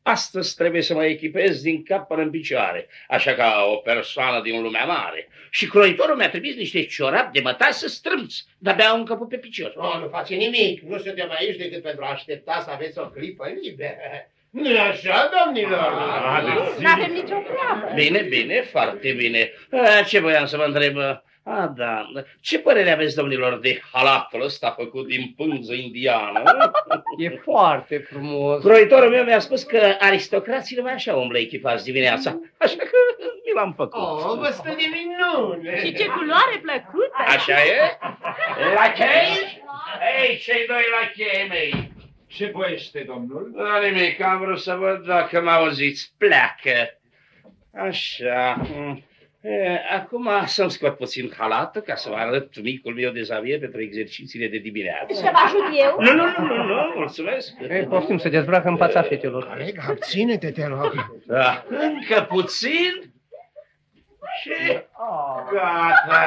Astăzi trebuie să mă echipez din cap până în picioare, așa ca o persoană din lumea mare. Și croitorul mi-a trimis niște ciorapi de mătase să strâmți, de-abia au încăput pe picior. Nu face nimic. Nu suntem aici decât pentru a aștepta să aveți o clipă liberă. Nu-i așa, domnilor? Nu avem nicio treabă. Bine, bine, foarte bine. Ce voiam să vă întreb? Da. Ce părere aveți, domnilor, de halatul ăsta făcut din pânză indiană? E foarte frumos. Croitorul meu mi-a spus că aristocrații numai așa umblă echipați dimineața, așa că mi l-am făcut. Vă stă de minune. Și ce culoare plăcută. Așa e? Lachei? Ei, cei doi lachei mei. Ce voiește, domnul? Nimic, am vrut să văd dacă m-auziți. Pleacă. Așa. Acum să-mi scot puțin halatul ca să vă arăt micul meu dezavier pentru exercițiile de dimineață. Să vă ajut eu? Nu, mulțumesc. Poftim să dezbracă în fața fetelor. Coleg, abține-te, te rog. Da, încă puțin și gata.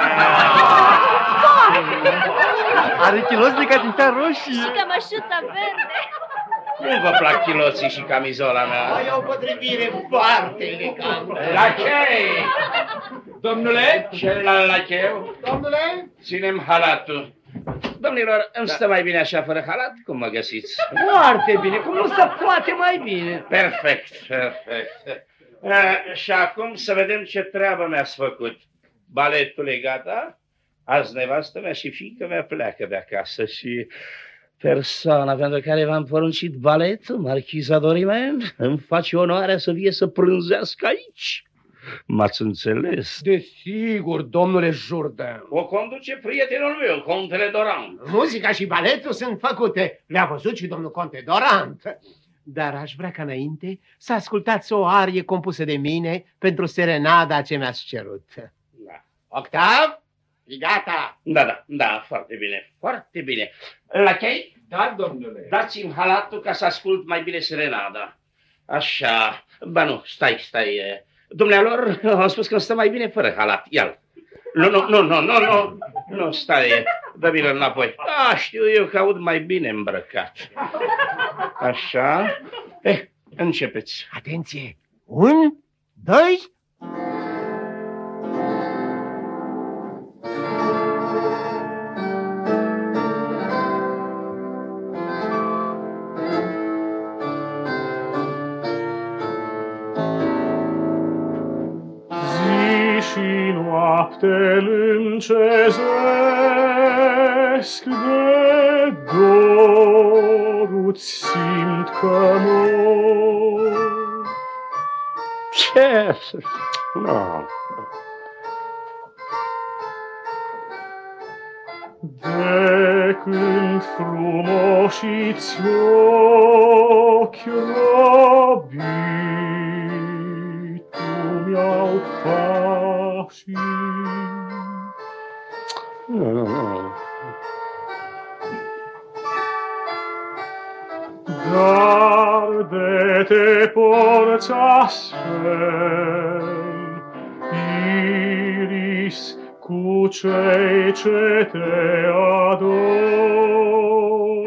Are chiloți de catifea roșie. Și cămășuța verde. Nu vă plac chiloții și camizola mea? Ai o potrivire foarte elegantă. Lachei! Domnule? Celălalt lacheu? Domnule? Ținem halatul. Domnilor, îmi stă mai bine așa fără halat? Cum mă găsiți? Foarte bine, cum nu se poate mai bine. Perfect. Și acum să vedem ce treabă mi-ați făcut. Baletul e gata? Azi nevastă mea și fiica mea pleacă de acasă și persoana pentru care v-am poruncit baletul, marchiza Dorimen, îmi face onoarea să vie să prânzească aici. M-ați înțeles? Desigur, domnule Jourdain. O conduce prietenul meu, contele Dorant. Muzica și baletul sunt făcute. Le-a văzut și domnul conte Dorant. Dar aș vrea ca înainte să ascultați o arie compusă de mine pentru serenada ce mi-ați cerut. Da. Octav, e gata. Da, foarte bine. Lachei? Da, domnule. Dați-mi halatul ca să ascult mai bine serenada. Așa. Ba nu, stai. Dumnealor, am spus că îmi stă mai bine fără halat. Ia-l. Nu, stai. Dă-mi-l înapoi. Știu eu că aud mai bine îmbrăcat. Așa. Începeți. Atenție. 1, 2... Noapte lâncezesc de dorul simt că mor. Ce? Nu. De când frumoși-ți ochi robi tu mi-au pașii. Nu. Dar de te porți astfel, Iris, cu cei ce te ador.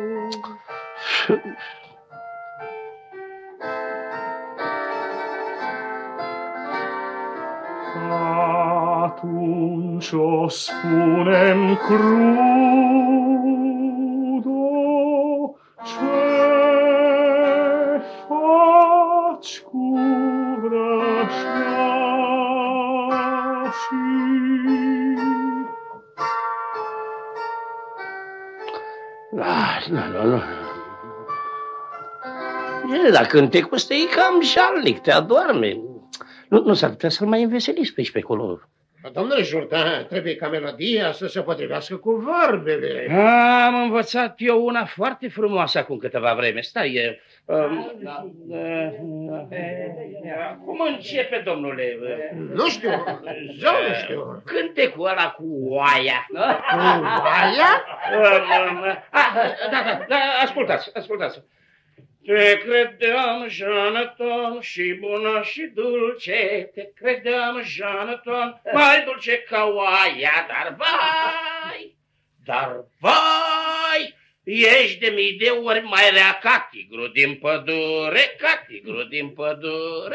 Atunci o spunem crudo, ce faci cu vrășmașii? Nu. Dar cântecul ăsta e cam jalnic, te adorme. Nu s-ar putea să-l mai înveseliți pe aici pe acolo. Domnule Jourdain, trebuie ca melodia să se potrivească cu vorbele. Am învățat eu una foarte frumoasă acum câteva vreme. Stai, cum începe, Da. Nu știu. Cântecul ăla cu oaia. Cu oaia? Da, ascultați. Te credeam, Jonathan, și bună și dulce, te credeam, Jonathan, mai dulce ca oaia, dar vai, Ești de mii de ori mai rea ca tigru din pădure, ca tigru din pădure.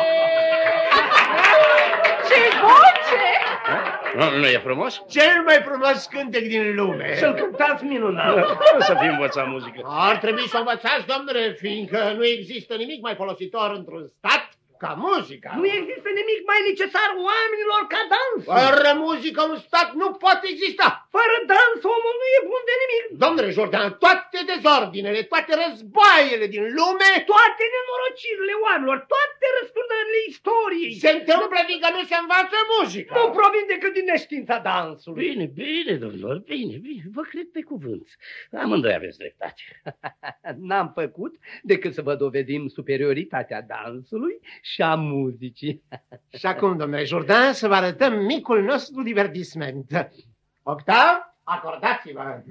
Ce voce! Nu e frumos? Cel mai frumos cântec din lume. Să-l cântați minunat. O să fi învățat muzică. Ar trebui să o învățați, domnule, fiindcă nu există nimic mai folositor într-un stat ca muzica. Nu există nimic mai necesar oamenilor ca dansul. Fără muzică un stat nu poate exista. Fără dans omul nu e bun de nimic. Domnule Jordan, toate dezordinele, toate războaiele din lume Toate nenorocirile oamenilor, toate răsturnările istoriei se întâmplă fiindcă nu se învață muzica. nu provin decât din neștiința dansului. Bine, bine, domnilor, bine, bine. Vă cred pe cuvânt. Amândoi aveți dreptate. N-am făcut decât să vă dovedim superioritatea dansului și a muzicii. Și acum, domnule Jordan, să vă arătăm micul nostru divertisment. Octav, acordați-vă!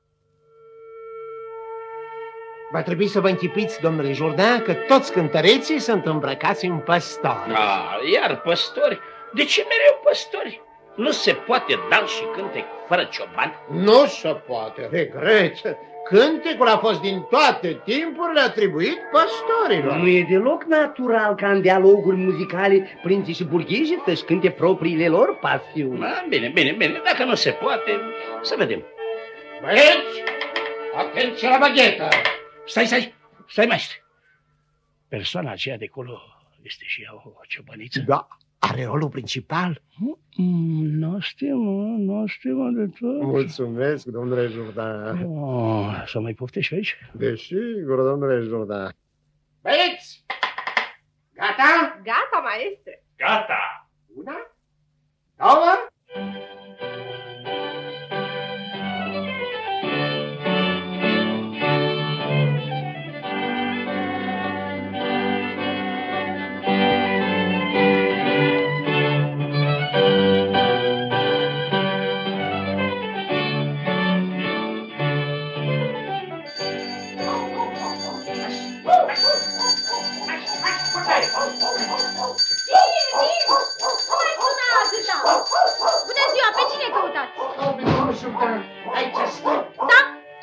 Va trebui să vă închipuiți, domnule Jordan, că toți cântăreții sunt îmbrăcați în păstori. Iar păstori? De ce mereu păstori? Nu se poate dans și cântec fără cioban? Nu se poate, regret. Cântecul a fost din toate timpurile atribuit păstorilor. Nu e deloc natural ca în dialoguri muzicale prinții și burghezii să-și cânte propriile lor pasiuni. Bine, bine, bine. Dacă nu se poate, să vedem. Băieți, atenție la baghetă! Stai, maestre. Persoana aceea de acolo este și ea o ciobăniță? Da, are rolul principal. Nu știu de tot. Mulțumesc, domnule Jordan. Să mai poftești aici? Desigur, domnule Jordan. Băieți! Gata? Gata, maestre. Gata! Una, două... Bună ziua, pe cine căutați? Domnul Jordan, aici stă? Da?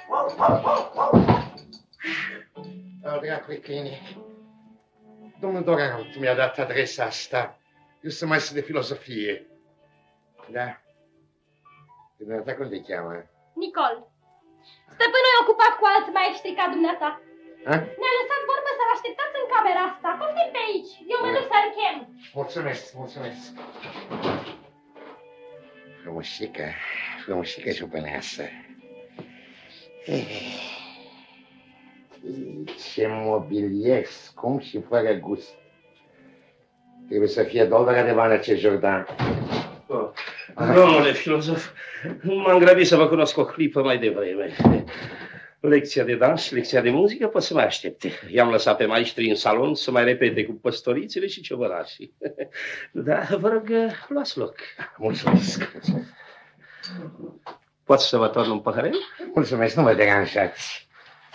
Al dracului clinic. Domnul Dorant mi-a dat adresa asta. Eu sunt maestru de filozofie. Da? Dumneata cum te cheamă? Nicol. Stăpânul e ocupat cu alți maestri ca dumneata. Ha? Ne-a lăsat vorbă să-l așteptați în camera asta. Poftim pe aici. Eu mă duc să-l chem. Mulțumesc. Frumușică ciupăneasă. Ce mobilier scump și fără gust. Trebuie să fie $2 de bani acest Jordan. Domnule filozof, m-am grăbit să vă cunosc o clipă mai devreme. Lecția de dans, lecția de muzică pot să mai aștepte. I-am lăsat pe maestri în salon să mai repete cu păstorițele și ciobănașii. Da, vă rog, luați loc. Mulțumesc. Pot să vă torn un păhărel? Mulțumesc, nu mă deranjați.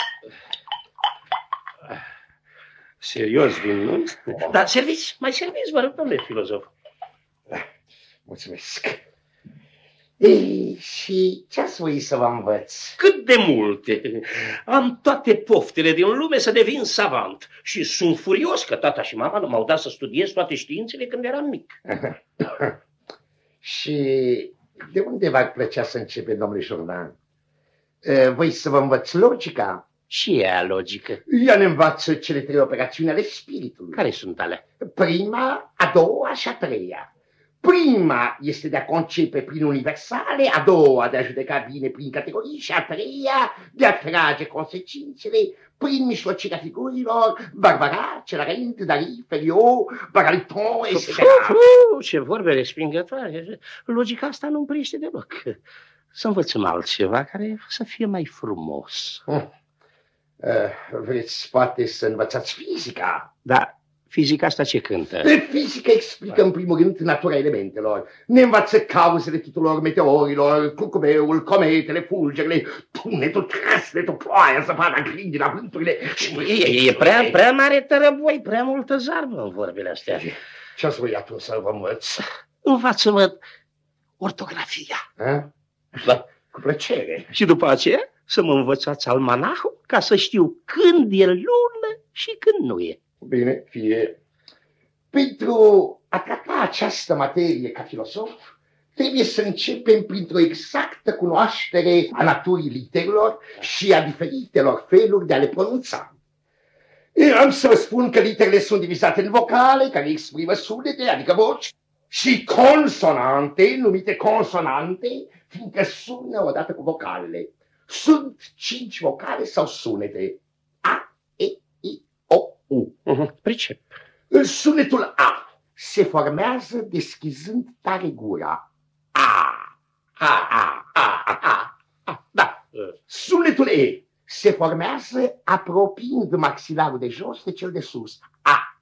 Serios, vin, nu? Da, serviți, vă rog, domnule filozof. Mulțumesc. Ei, și ce-ați voi să vă învăț? Cât de multe! Am toate poftele din lume să devin savant și sunt furios că tata și mama nu m-au dat să studiez toate științele când eram mic. Și de unde v-ar plăcea să începe, domnule Jordan? Voi să vă învăț logica? Și ea logică. Ea ne învață cele 3 operațiuni ale spiritului. Care sunt alea? Prima, a doua și a treia. Prima este de a concepe prin universale, a doua de a judeca bine prin categorii și a treia de a trage consecințele prin mijlocirea figurilor, Barbara, Celarent, Dali, Feliot, Bagaliton, etc. Ce vorbe respingătoare! Logica asta nu-mi priește deloc. Să învățăm altceva care să fie mai frumos. Vreți poate să învățați fizica? Da. Fizica asta ce cântă? Fizica explică în primul rând natura elementelor. Ne învață cauzele tuturor meteorilor, curcubeul, cometele, fulgerile, tunetul, trăsnetul, ploaia, zăpada, grindina, vânturile. E prea mare tărăboi, prea multă zarvă în vorbele astea. Ce-ați voi atunci să vă învăț? Învață-mă ortografia. Da, cu plăcere. Și după aceea? să mă învățați almanahul ca să știu când e lună și când nu e. Bine, fie. Pentru a trata această materie ca filosof, trebuie să începem printr-o exactă cunoaștere a naturii literelor și a diferitelor feluri de a le pronunța. Am să vă spun că literele sunt divizate în vocale, care exprimă sunete, adică voci, și consonante, numite consonante, fiindcă sună odată cu vocalele. Sunt 5 vocale sau sunete. A, E, I, O, U. Pricep. Sunetul A se formează deschizând tare gura. A. Da. Sunetul E se formează apropiind maxilarul de jos de cel de sus. A,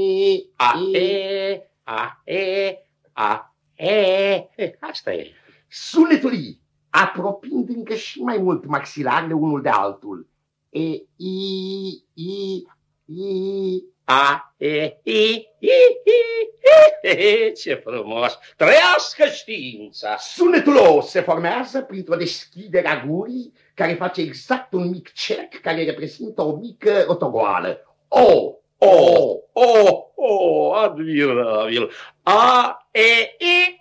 E. Asta e. Sunetul I, apropiind încă și mai mult maxilarele unul de altul. E, I, A, E, I. Ce frumos! Trăiască știința! Sunetul O se formează printr-o deschidere a gurii care face exact un mic cerc care reprezintă o mică rotogoală. Admirabil! A, E, I,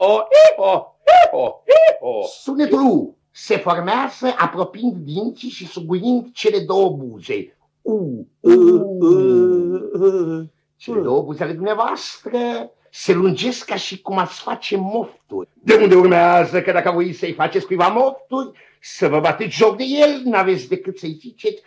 O. Sunetul U se formează apropiind dinții și suguind cele două buze. Cele două buze ale dumneavoastră se lungesc ca și cum ați face mofturi. De unde urmează că dacă voi să-i faceți cuiva mofturi, să vă bateți joc de el, n-aveți decât să-i ziceți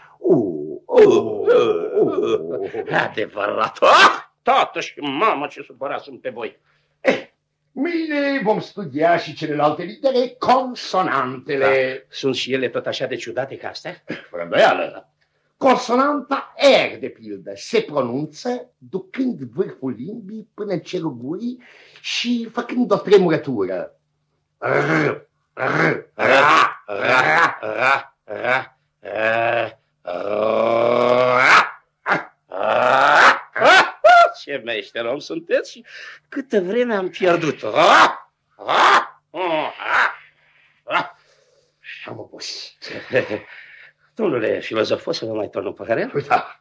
Adevărat! Tată și mamă, ce supărat sunt pe voi! Mâine vom studia și celelalte litere, consonantele. Da. Sunt și ele tot așa de ciudate ca astea? Fără îndoială. Consonanta R, de pildă, se pronunță ducând vârful limbii până în cerul gurii și făcând o tremurătură. Ce meșter om sunteți și câtă vreme am pierdut. Am obosit. Domnule filozof, o să vă mai torn un păhărel? Da.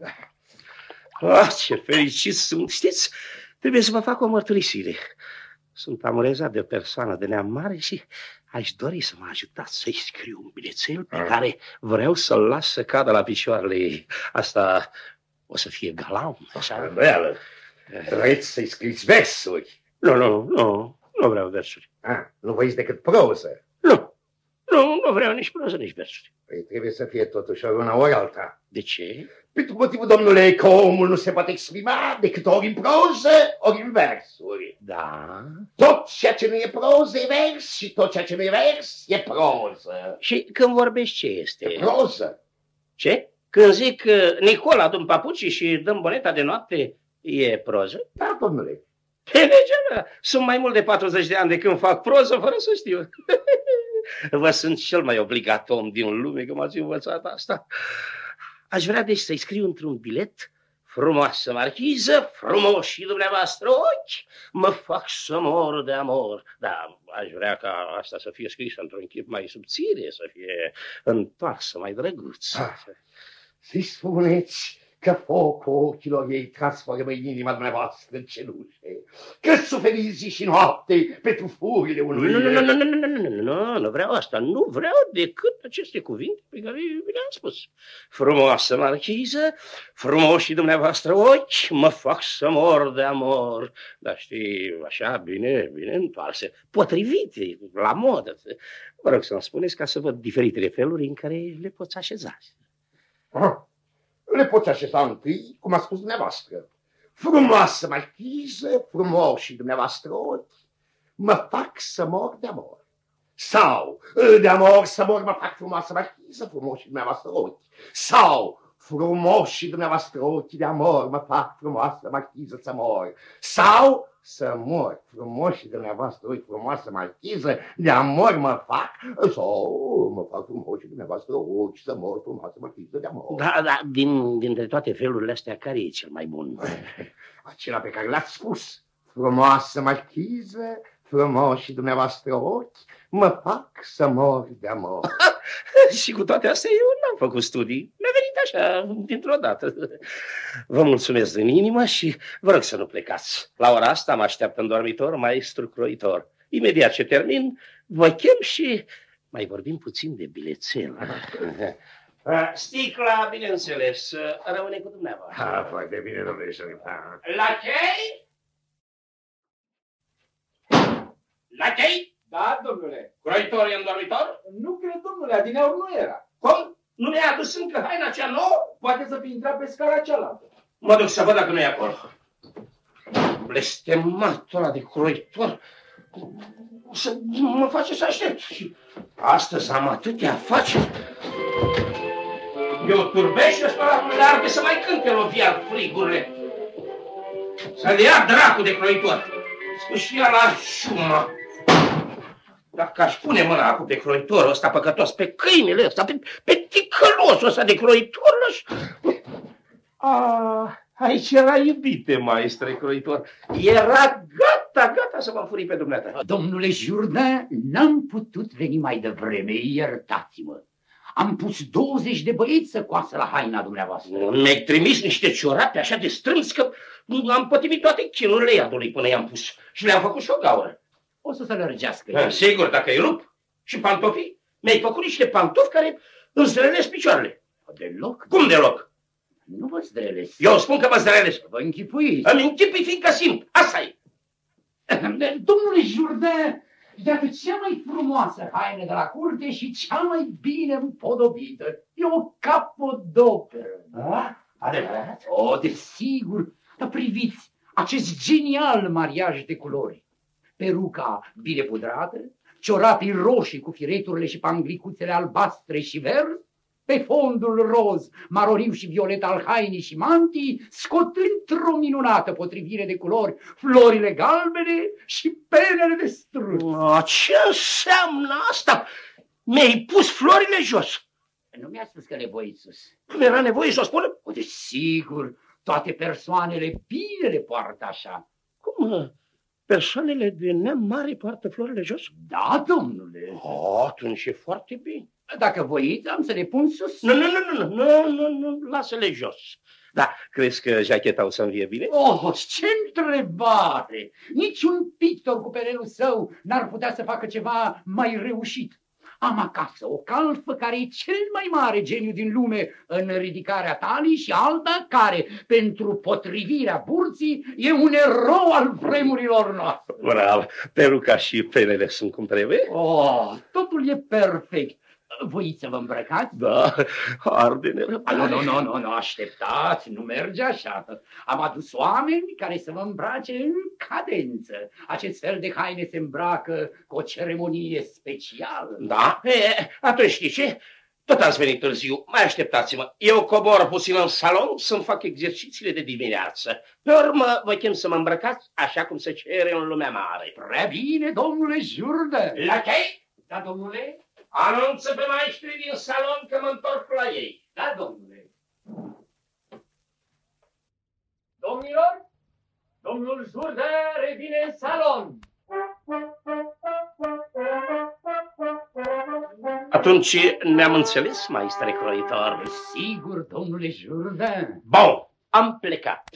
Ce fericit sunt, știți? Trebuie să vă fac o mărturisire. Sunt amorezat de o persoană de neam mare și aș dori să mă ajutați să-i scriu un bilețel pe care vreau să-l las să cadă la picioarele ei. Asta o să fie galant, așa? Îndoială. Vreți să-i scriți versuri? Nu vreau versuri. Nu voiți decât proză? Nu vreau nici proză, nici versuri. Păi trebuie să fie totuși ori una, ori alta. De ce? Pentru motivul, domnule, că omul nu se poate exprima decât ori în proză, ori în versuri. Da. Tot ceea ce nu e proză e vers și tot ceea ce nu e vers e proză. Și când vorbești ce este? E proză. Ce? Când zic Nicola, dăm papucii și dăm boneta de noapte, e proză? Da, domnule. Pe legea mea, sunt mai mult de 40 de ani de când fac proză fără să știu. Vă sunt cel mai obligat om din lume că m-ați învățat asta. Aș vrea deci să-i scriu într-un bilet: frumoasă marchiză, frumoși dumneavoastră ochi, mă fac să mor de amor. Da, aș vrea ca asta să fie scrisă într-un chip mai subțire, să fie întoarsă mai drăguț. Să-i spuneți că focul ochilor ei transformă în inima dumneavoastră în cenușe, că suferiți zi și noapte pentru furile unui... Nu vreau asta, nu vreau decât aceste cuvinte pe care vi le-am spus. Frumoasă marchiză, frumoși dumneavoastră ochi, mă fac să mor de amor. Dar știi, așa, bine întoarse, potrivite, la modă. Vă rog să-mi spuneți ca să văd diferitele feluri în care le poți așeza. Le poți așeza întâi, cum a spus dumneavoastră. Frumoasă marchiză, frumoși dumneavoastră ochi, mă fac să mor de amor. Sau, de amor să mor, mă fac frumoasă marchiză, frumoși dumneavoastră ochi. Sau, frumoși dumneavoastră ochi, de amor, mă fac frumoasă marchiză să mor. Sau, să mor, frumoși dumneavoastră ochi, frumoasă marchiză, de amor mă fac, sau mă fac frumoși dumneavoastră ochi, să mor, frumoasă marchiză, de amor. Da, dintre toate felurile astea, care e cel mai bun? Acela pe care l-ați spus, frumoasă marchiză, frumoși dumneavoastră ochi, mă fac să mor de amor. Și cu toate astea eu n-am făcut studii. Mi-a venit așa, dintr-o dată. Vă mulțumesc din inimă și vă rog să nu plecați. La ora asta mă așteaptă în dormitor maestru croitor. Imediat ce termin, vă chem și mai vorbim puțin de bilețel. Sticla, bineînțeles, rămâne cu dumneavoastră. Foarte bine, domnule șerif. La chei? La chei? Da, domnule. Croitor e în dormitor? Nu cred, domnule, adineauri nu era. Cum? Nu ne-a adus încă haina cea nouă? Poate să fi intrat pe scara cealaltă. Mă duc să văd dacă nu e acolo. Blestematul ăla de croitor. Să mă face să aștept. Și astăzi am atâtea afaceri. Eu turbești și ăsta le arde să mai cânte lovia frigurile. Să le ia dracu de croitor. Scușia la șuma. Dacă aș pune mâna acum pe croitorul ăsta păcătos, pe câinele ăsta, pe ticălosul ăsta de croitor, aici era iubite, maestre croitor. Era gata să mă furi pe dumneata. Domnule Jourdain, n-am putut veni mai devreme, iertați-mă. Am pus 20 de băieți să coasă la haina dumneavoastră. Mi-ai trimis niște ciorape așa de strâns că am pătimit toate chinurile iadului până i-am pus și le-am făcut și o gaură. O să se lărgească. Sigur, dacă îi rup. Și pantofii? Mi-ai făcut niște pantofi care îmi zdrălesc picioarele. Deloc? Cum deloc? Nu vă zdrălesc. Eu spun că mă zdrălesc. Vă închipuiți. Îmi închipui fiindcă simt. Asta e. Domnule Jourdain, iată cea mai frumoasă haină de la curte și cea mai bine împodobită. E o capodoperă. Adevărat? O, desigur. Dar priviți acest genial mariaj de culori. Peruca bine pudrată, ciorapii roșii cu fireturile și panglicuțele albastre și verzi, pe fondul roz, maroriu și violet al hainii și mantii, scot într-o minunată potrivire de culori florile galbene și penele de struț. Ce înseamnă asta? Mi-ai pus florile jos. Nu mi-a spus că nevoie sus. Cum era nevoie să o spună? O, desigur, toate persoanele bine le poartă așa. Cum? Persoanele de neam mare poartă florile jos? Da, domnule. Atunci e foarte bine. Dacă voiți, am să le pun sus. Nu, lasă-le jos. Da, crezi că jacheta o să-mi vie bine? Oh, ce întrebare! Niciun pictor cu perelul său n-ar putea să facă ceva mai reușit. Am acasă o calfă care e cel mai mare geniu din lume în ridicarea talii și alta care, pentru potrivirea burții, e un erou al vremurilor noastre. Bravo, peruca și penele sunt cum trebuie? Oh, totul e perfect. Voiți să vă îmbrăcați? Da, arde nerăbdare. Nu, așteptați, nu merge așa. Am adus oameni care să vă îmbrace în cadență. Acest fel de haine se îmbracă cu o ceremonie specială. Da? Atunci știi ce? Tot ați venit târziu, mai așteptați-mă. Eu cobor puțin în salon să-mi fac exercițiile de dimineață. Pe urmă vă chem să mă îmbrăcați așa cum se cere în lumea mare. Prea bine, domnule Jourdain. La chei? Da, domnule? Anunță pe maestrii din salon că mă întorc la ei. Da, domnule. Domnilor, domnul Jourdain revine în salon. Atunci ne-am înțeles, maestre croitor. Sigur, domnule Jourdain. Bun, am plecat.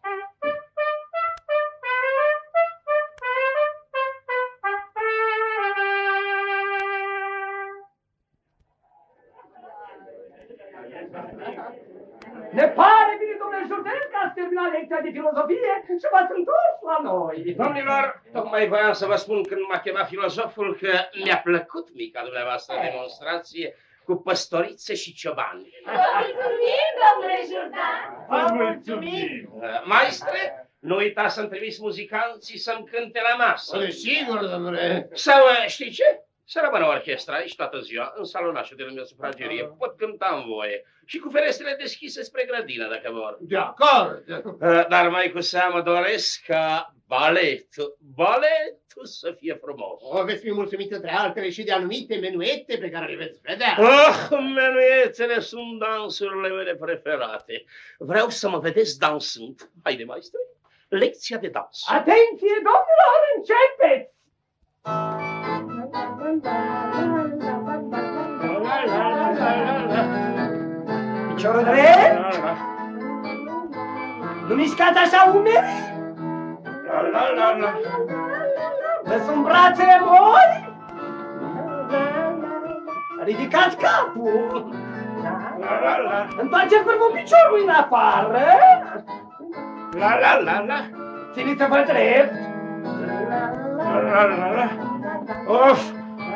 Ne pare bine, domnule Jourdain, că ați terminat lecția de filozofie și v-ați întors la noi. Domnilor, tocmai voiam să vă spun când m-a chemat filozoful că mi-a plăcut mica dumneavoastră demonstrație cu păstorițe și ciobani. Vă mulțumim, domnule Jourdain. Vă mulțumim! Maestre, nu uitați să-mi trimis muzicanții să-mi cânte la masă. Sigur, domnule. Sau, știi ce? Să rămână orchestra aici toată ziua, în salonașul de lângă sufragerie. Pot cânta în voie. Și cu ferestrele deschise spre grădină, dacă vor. De acord. Dar mai cu seamă doresc ca baletul să fie frumos. O veți fi mulțumit între altele și de anumite menuete pe care le veți vedea. Menuetele sunt dansurile mele preferate. Vreau să mă vedeți dansând. Haide, maestre, lecția de dans. Atenție, domnilor, începeți! Piciorul drept. Nu mișcați așa umerii. Vă sunt brațele moi. Ridicați capul. Întoarceți vârful piciorului în afară. Țineți-vă drept. Of!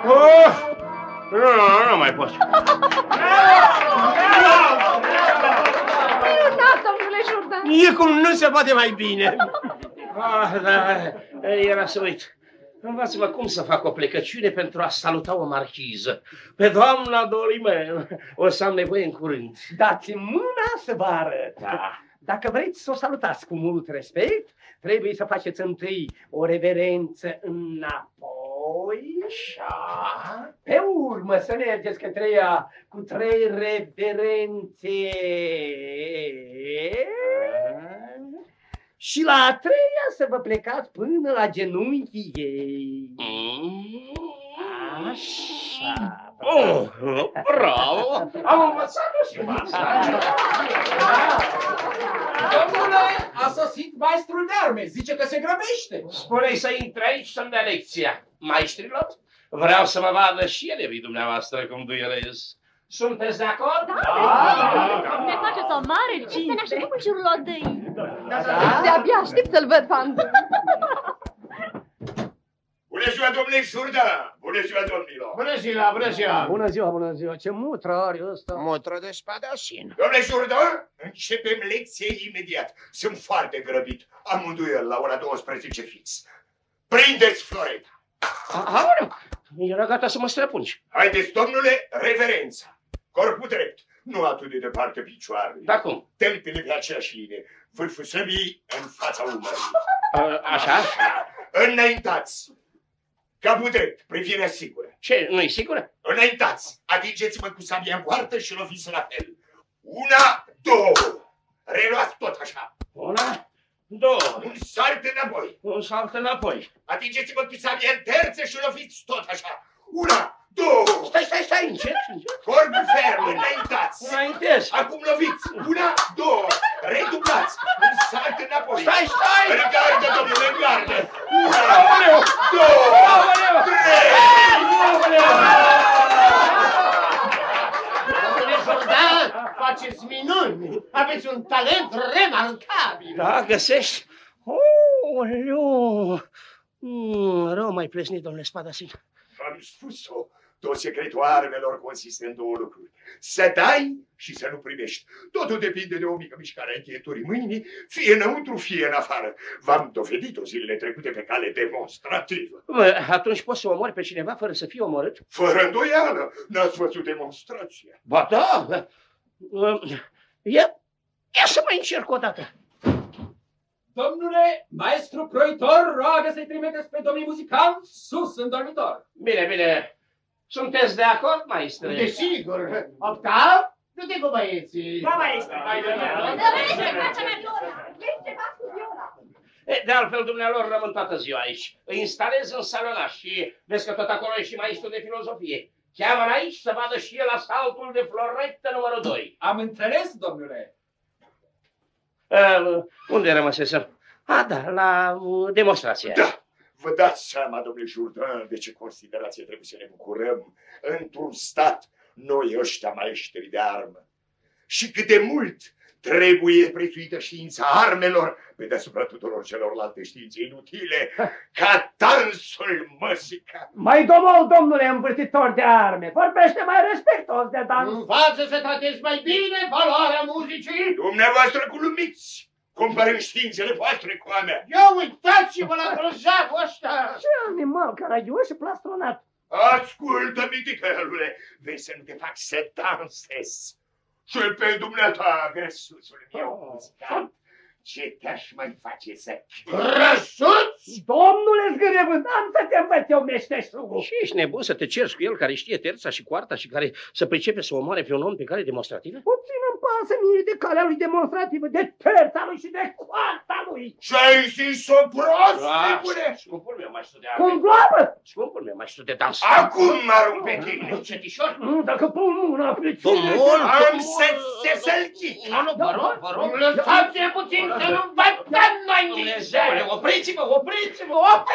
Nu mai pot. Minunat, domnule Jourdan. E cum nu se poate mai bine. Era să uit. Învață-mă cum să fac o plecăciune pentru a saluta o marchiză. Pe doamna Dorimel o să am nevoie în curând. Dați-mi mâna să vă arăt. Da. Dacă vreți să o salutați cu mult respect, trebuie să faceți întâi o reverență înapoi. Așa. Pe urmă să mergeți către ea cu 3 reverențe. Și la a 3-a să vă plecați până la genunchii ei. Așa. Bravo! Am învățat-o și asta. Domnule, a sosit maestrul de arme. Zice că se grăbește. Spune-i să intre aici să-mi dea lecția. Maestrilor, vreau să mă vadă și elevii dumneavoastră cum duierez. Sunteți de acord? Da. Ne faceți o mare cinste, ne așteptăm în jurul odăii. De-abia aștept să-l văd, Vandu. Bună ziua, domnule Jourdan! Bună ziua, domnilor! Bună ziua, bună ziua! Bună ziua, bună ziua. Ce mutră are ăsta? Mutră de spadasin. Domnule Jourdan, începem lecție imediat. Sunt foarte grăbit. Amândoi la ora 12 fix. Prindeți floreta. Aoleu, era gata să mă străpungi. Haideți, domnule, reverența. Corpul drept. Nu atât de departe picioarele. Da cum? Tălpile pe aceeași linie. Vârful săbii în fața umărului. Așa? Înaintați. Capul drept, privirea sigură. Ce, nu-i sigură? Înaintați. Atingeți-mă cu sabia în poartă și loviți la fel. 1, 2. Reluați tot așa. 1, 2. Un salt înapoi. Un salt înapoi. Atingeți-mă cu sabia în terță și loviți tot așa. 1, 2. Stai, încet. Corpul ferm, înaintați. Înaintez. Acum loviți. 1, 2. Redublați. Un salt înapoi. Stai! În gardă, domnule, în gardă. 1, 2, 3. Da, faceți minuni. Aveți un talent remarcabil. Da, găsești? Rău mai plesnit, domnule Spadasin. V-am spus-o. Tot secretul armelor consistă în 2 lucruri. Să dai și să nu primești. Totul depinde de o mică mișcare a încheieturii mâinii, fie înăuntru, fie în afară. V-am dovedit-o zilele trecute pe cale demonstrativă. Atunci poți să omori pe cineva fără să fie omorât? Fără îndoială. N-ați văzut demonstrația. Ba da. Ia să mai încerc o dată. Domnule, maestru croitor, roagă să-i trimiteți pe domnii muzicanți sus în dormitor. Bine. Sunteți de acord, maestre? Desigur. Octav, du-te cu băieții. Da, maestru. De altfel, dumnealor, rămân toată ziua aici. Îi instalez în salonaș și vezi că tot acolo e și maestru de filozofie. Cheamă-l aici să vadă și el asaltul de floretă numărul 2. Am înțeles, domnule. Unde rămăsesem? Da, la demonstrație. Da. Vă dați seama, domnule Jourdan, de ce considerație trebuie să ne bucurăm într-un stat, noi ăștia maestri de armă. Și cât de mult trebuie prețuită știința armelor pe deasupra tuturor celorlalte științe inutile, ca dansul măsica. Mai domol, domnule învârtitor de arme, vorbește mai respectos de dans. Învață să tratezi mai bine valoarea muzicii. Dumneavoastră glumiți, comparând științele voastre cu a mea. Ia uitați-vă la grozavul ăsta. Ce animal caragios și plastronat. Ascultă, mititelule, vei să nu te fac să dansezi. Și pe dumneata, grăsuțul meu muzicant, ce te-aș mai face să Răsuți? Domnule zgârevânt, am să te învăț eu meșteșugul. Și ești nebun să te ceri cu el care știe terța și quarta și care să pricepe să omoare pe un om pe cale demonstrativă? Puțin îmi pasă mie de calea lui demonstrativă, de terța lui și de quarta lui. Ce-ai zis-o prost, nebune? Scumpul meu maestru de Cum gloabă? Scumpul meu maestru de dans. Acum mă arunc pe tine. Cetișor? Dacă pun mâna pe tine... Domnul! Am să te sălghit. Nu, vă rog, vă rog. Lăsați-ne puțin să nu învățăm noi Dumnezeule, opriți-vă, opriți-vă,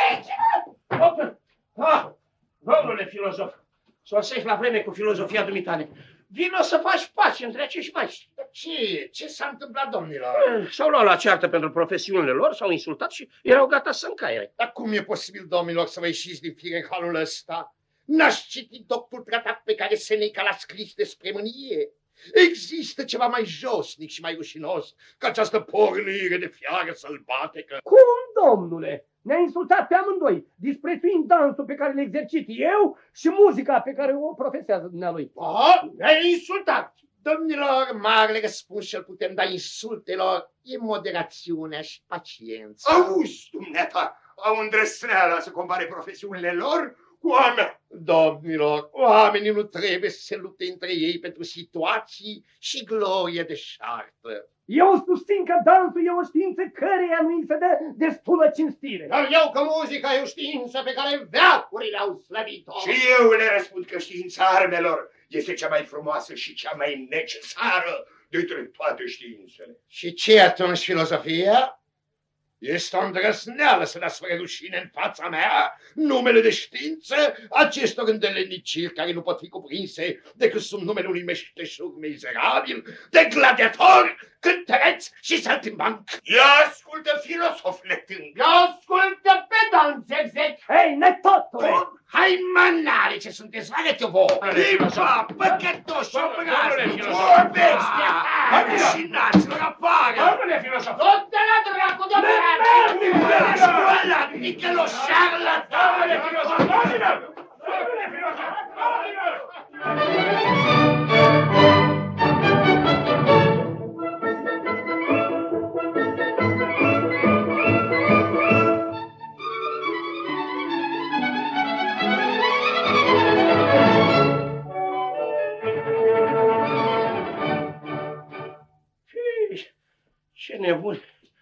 opriți-vă! Domnule filozof, sosești la vreme cu filozofia dumitale. Vino să faci pace între acești maestri. Ce s-a întâmplat, domnilor? S-au luat la ceartă pentru profesiunile lor, s-au insultat și erau gata să încaiere. Dar cum e posibil, domnilor, să vă ieșiți din fire în halul ăsta? N-ați citit doctul tratat pe care Seneca l-a scris despre mânie? Există ceva mai josnic și mai rușinos ca această pornire de fiară sălbatecă? Cum, domnule? Ne-a insultat pe amândoi, disprețuind dansul pe care îl exercit eu și muzica pe care o profesează dumnealui. Ne-ai insultat! Domnilor, marele răspuns ce-l putem da insultelor e moderațiunea și paciența. Auzi, dumneata, au îndrăsneala să compare profesiunile lor cu a mea. Domnilor, oamenii nu trebuie să se lupte între ei pentru situații și glorie de șartă. Eu susțin că dansul e o știință căreia nu-i se dă destulă cinstire. Dar eu că muzica e o știință pe care veacurile au slăvit-o. Și eu le răspund că știința armelor este cea mai frumoasă și cea mai necesară dintre toate științele. Și ce atunci filozofia? Este o îndrăzneală să dați spre rușine în fața mea numele de știință acestor îndeleniciri care nu pot fi cuprinse decât sub numele unui meșteșug mizerabil, de gladiator, cântăreț și saltimbanc. Ia ascultă, filosofule tâng! Ia ascultă, pedant exec! Hei, netotule! Hai, manare, ce sunteți, arăt-o vouă! Limba, păcătoși, obraznici, vorbeți de afară, rușinaților, afară! Domnule filosof! Du-te la dracu de afară! Școala, nicălo, șarlatan! Domnule filosof! Domnule filosof! Ce nebun!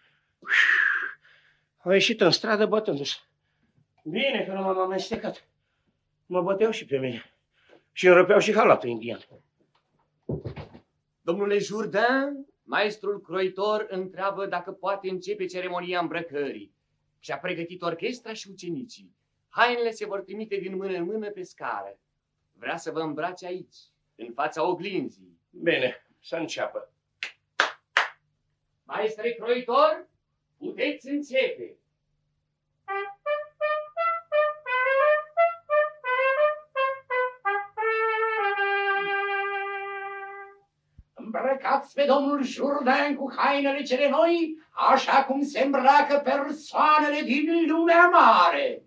Au ieșit în stradă bătându-se. Bine că nu m-am amestecat. Mă băteau și pe mine. Și îmi răpeau și halatul indian. Domnule Jourdain, maestrul croitor întreabă dacă poate începe ceremonia îmbrăcării. Și-a pregătit orchestra și ucenicii. Hainele se vor trimite din mână în mână pe scară. Vrea să vă îmbrace aici, în fața oglinzii. Bine, să înceapă. Maestre croitor, puteți începe. Îmbrăcați pe domnul Jourdain cu hainele cele noi, așa cum se îmbracă persoanele din lumea mare.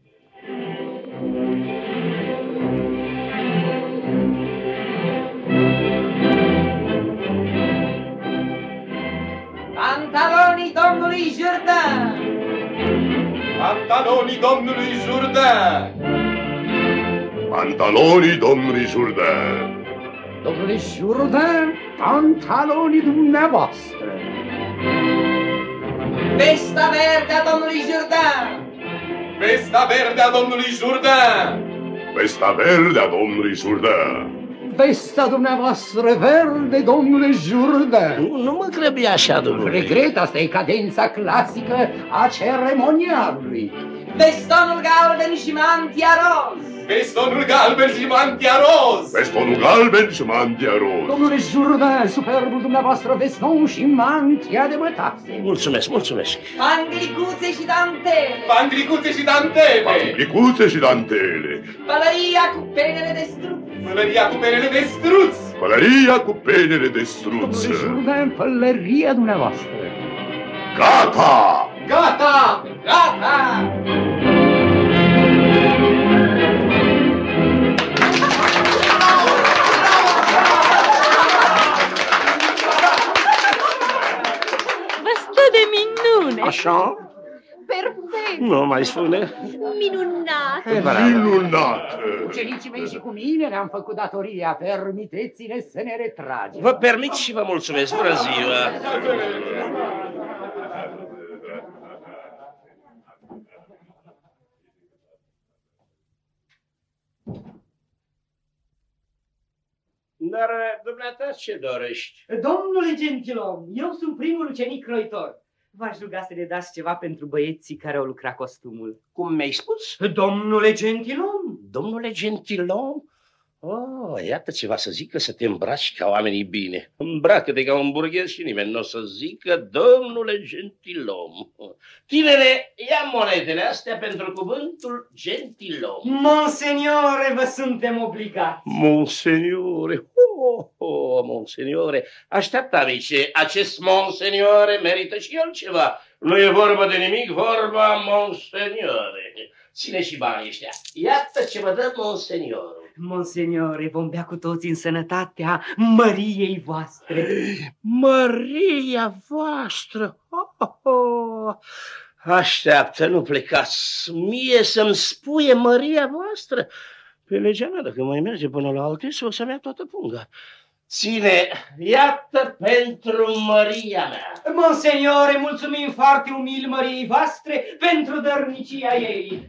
Pantalonii domnului Jourdain! Pantalonii domnului Jourdain! Pantalonii domnului Jourdain! Domnule Jourdain, pantalonii dumneavoastră! Vesta verde a domnului Jourdain! Vesta verde a domnului Jourdain! Vesta verde a domnului Jourdain! Vesta dumneavoastră verde, domnule Jourdain. Nu mă grăbi așa, domnule. Regret, asta e cadența clasică a ceremonialului. Vestonul galben și mantia roz. Vestonul galben și mantia roz. Vestonul galben și mantia roz. Domnule Jourdain, superbul dumneavoastră veston și mantia de mătase. Mulțumesc, mulțumesc. Panglicuțe și dantele. Panglicuțe și dantele. Panglicuțe și dantele. Pălăria cu penele de struț. Pălăria cu penele de struț. Pălăria cu penele de struț. Domnule Jourdain, pălăria dumneavoastră. Gata! Gata! Gata! Vă stă de minune! Tranchant? Perfect! Nu mai spune. Minunat! Minunat! Ucenicii mei și cu mine ne-am făcut datoria. Permiteți-ne să ne retragem. Vă permit și vă mulțumesc. Bună ziua! Dar dumneata ce dorești? Domnule gentilom, eu sunt primul ucenic croitor. V-aș ruga să le dați ceva pentru băieții care au lucrat costumul. Cum mi-ai spus? Domnule gentilom! Domnule gentilom? Oh, iată ceva să zică să te îmbraci ca oamenii bine. Îmbracă-te ca un burghez și nimeni nu o să zică domnule gentilom. Tinere, ia monedele astea pentru cuvântul gentilom. Monseniore, vă suntem obligați. Monseniore, monseniore, așteaptă, amice, acest monseniore merită și el ceva. Nu e vorba de nimic, vorba monseniore. Ține și banii ăștia. Iată ce vă dă monseniorul. Monseniore, vom bea cu toți în sănătatea măriei voastre. Măria voastră? Așteaptă, nu plecați. Mie să-mi spuie măria voastră. Pe legea mea, dacă mai merge până la Altes, o să-mi ia toată punga. Ține, iată pentru măria mea. Monseniore, mulțumim foarte umil măriei voastre pentru dărnicia ei.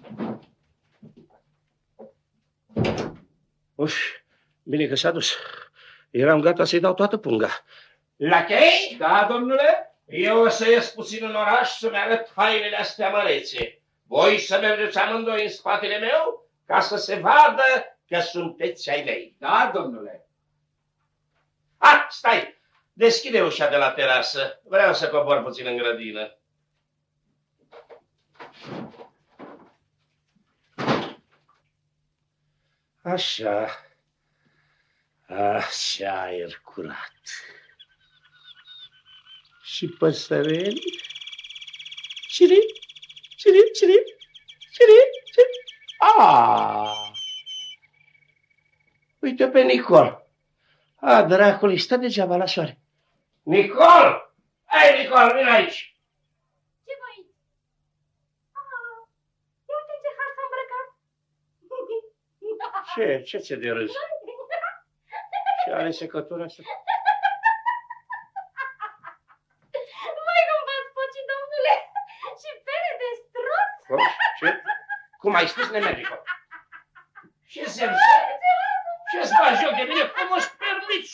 Uf, bine că s-a dus. Eram gata să-i dau toată punga. Lachei? Da, domnule? Eu o să ies puțin în oraș să-mi arăt hainele astea mărețe. Voi să mergeți amândoi în spatele meu ca să se vadă că sunteți ai mei. Da, domnule. Ah, stai! Deschide ușa de la terasă. Vreau să cobor puțin în grădină. Așa. Ce aer curat. Și păsăreli? Cirip, cirip, cirip, cirip, cirip. Uite pe Nicol. Dracului, stă degeaba la soare. Nicol! Hai, Nicol, vin aici. Ce voi aici? Uite ce har s-a îmbrăcat. Ce ți-e de râs? Ce are secătura asta? Voi cum v-ați pocit, domnule? Și pere de struț? Ce? Cum ai spus, nemerico? Ce se ce-ți bagi joc de mine? Cum îți permiți?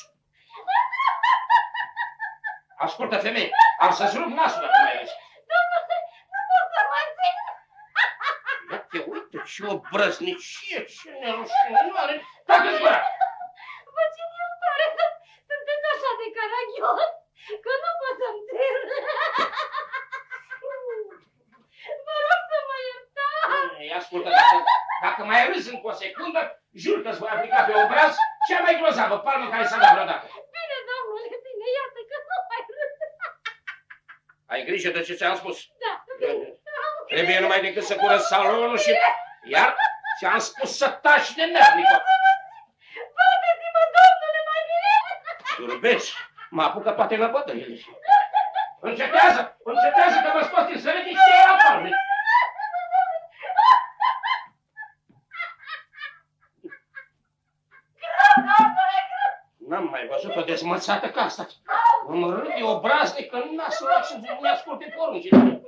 Ascultă, femeie, am să-ți rup nasul dacă mai ești. Domnule, nu pot să mă țin. Ia te uite, ce obrăznicie, ce nerușinare. Tacă-ți gura! Vă țin iertare, sunteți așa de caragios că nu pot să-mi țin. Vă rog să mă iertați. Ei, ascultă, dacă mai râzi încă o secundă, jur că îți voi aplica pe obraz cea mai grozavă palmă care s-a dat vreodată. Bine, domnule, bine, iată că nu mai râd. Ai grijă de ce ți-am spus. Da, bine. Trebuie numai decât să curăț salonul și... Iar ți-am spus să taci de nernică. Bate-mă, domnule, mai bine. Surbeți, mă apucă toate năbătăile. Încetează că vă scot din sărătii și te iau palme. N-am mai văzut o dezmățată ca asta. Îmi râde obraznic că nasul ăla și nu asculte poruncile.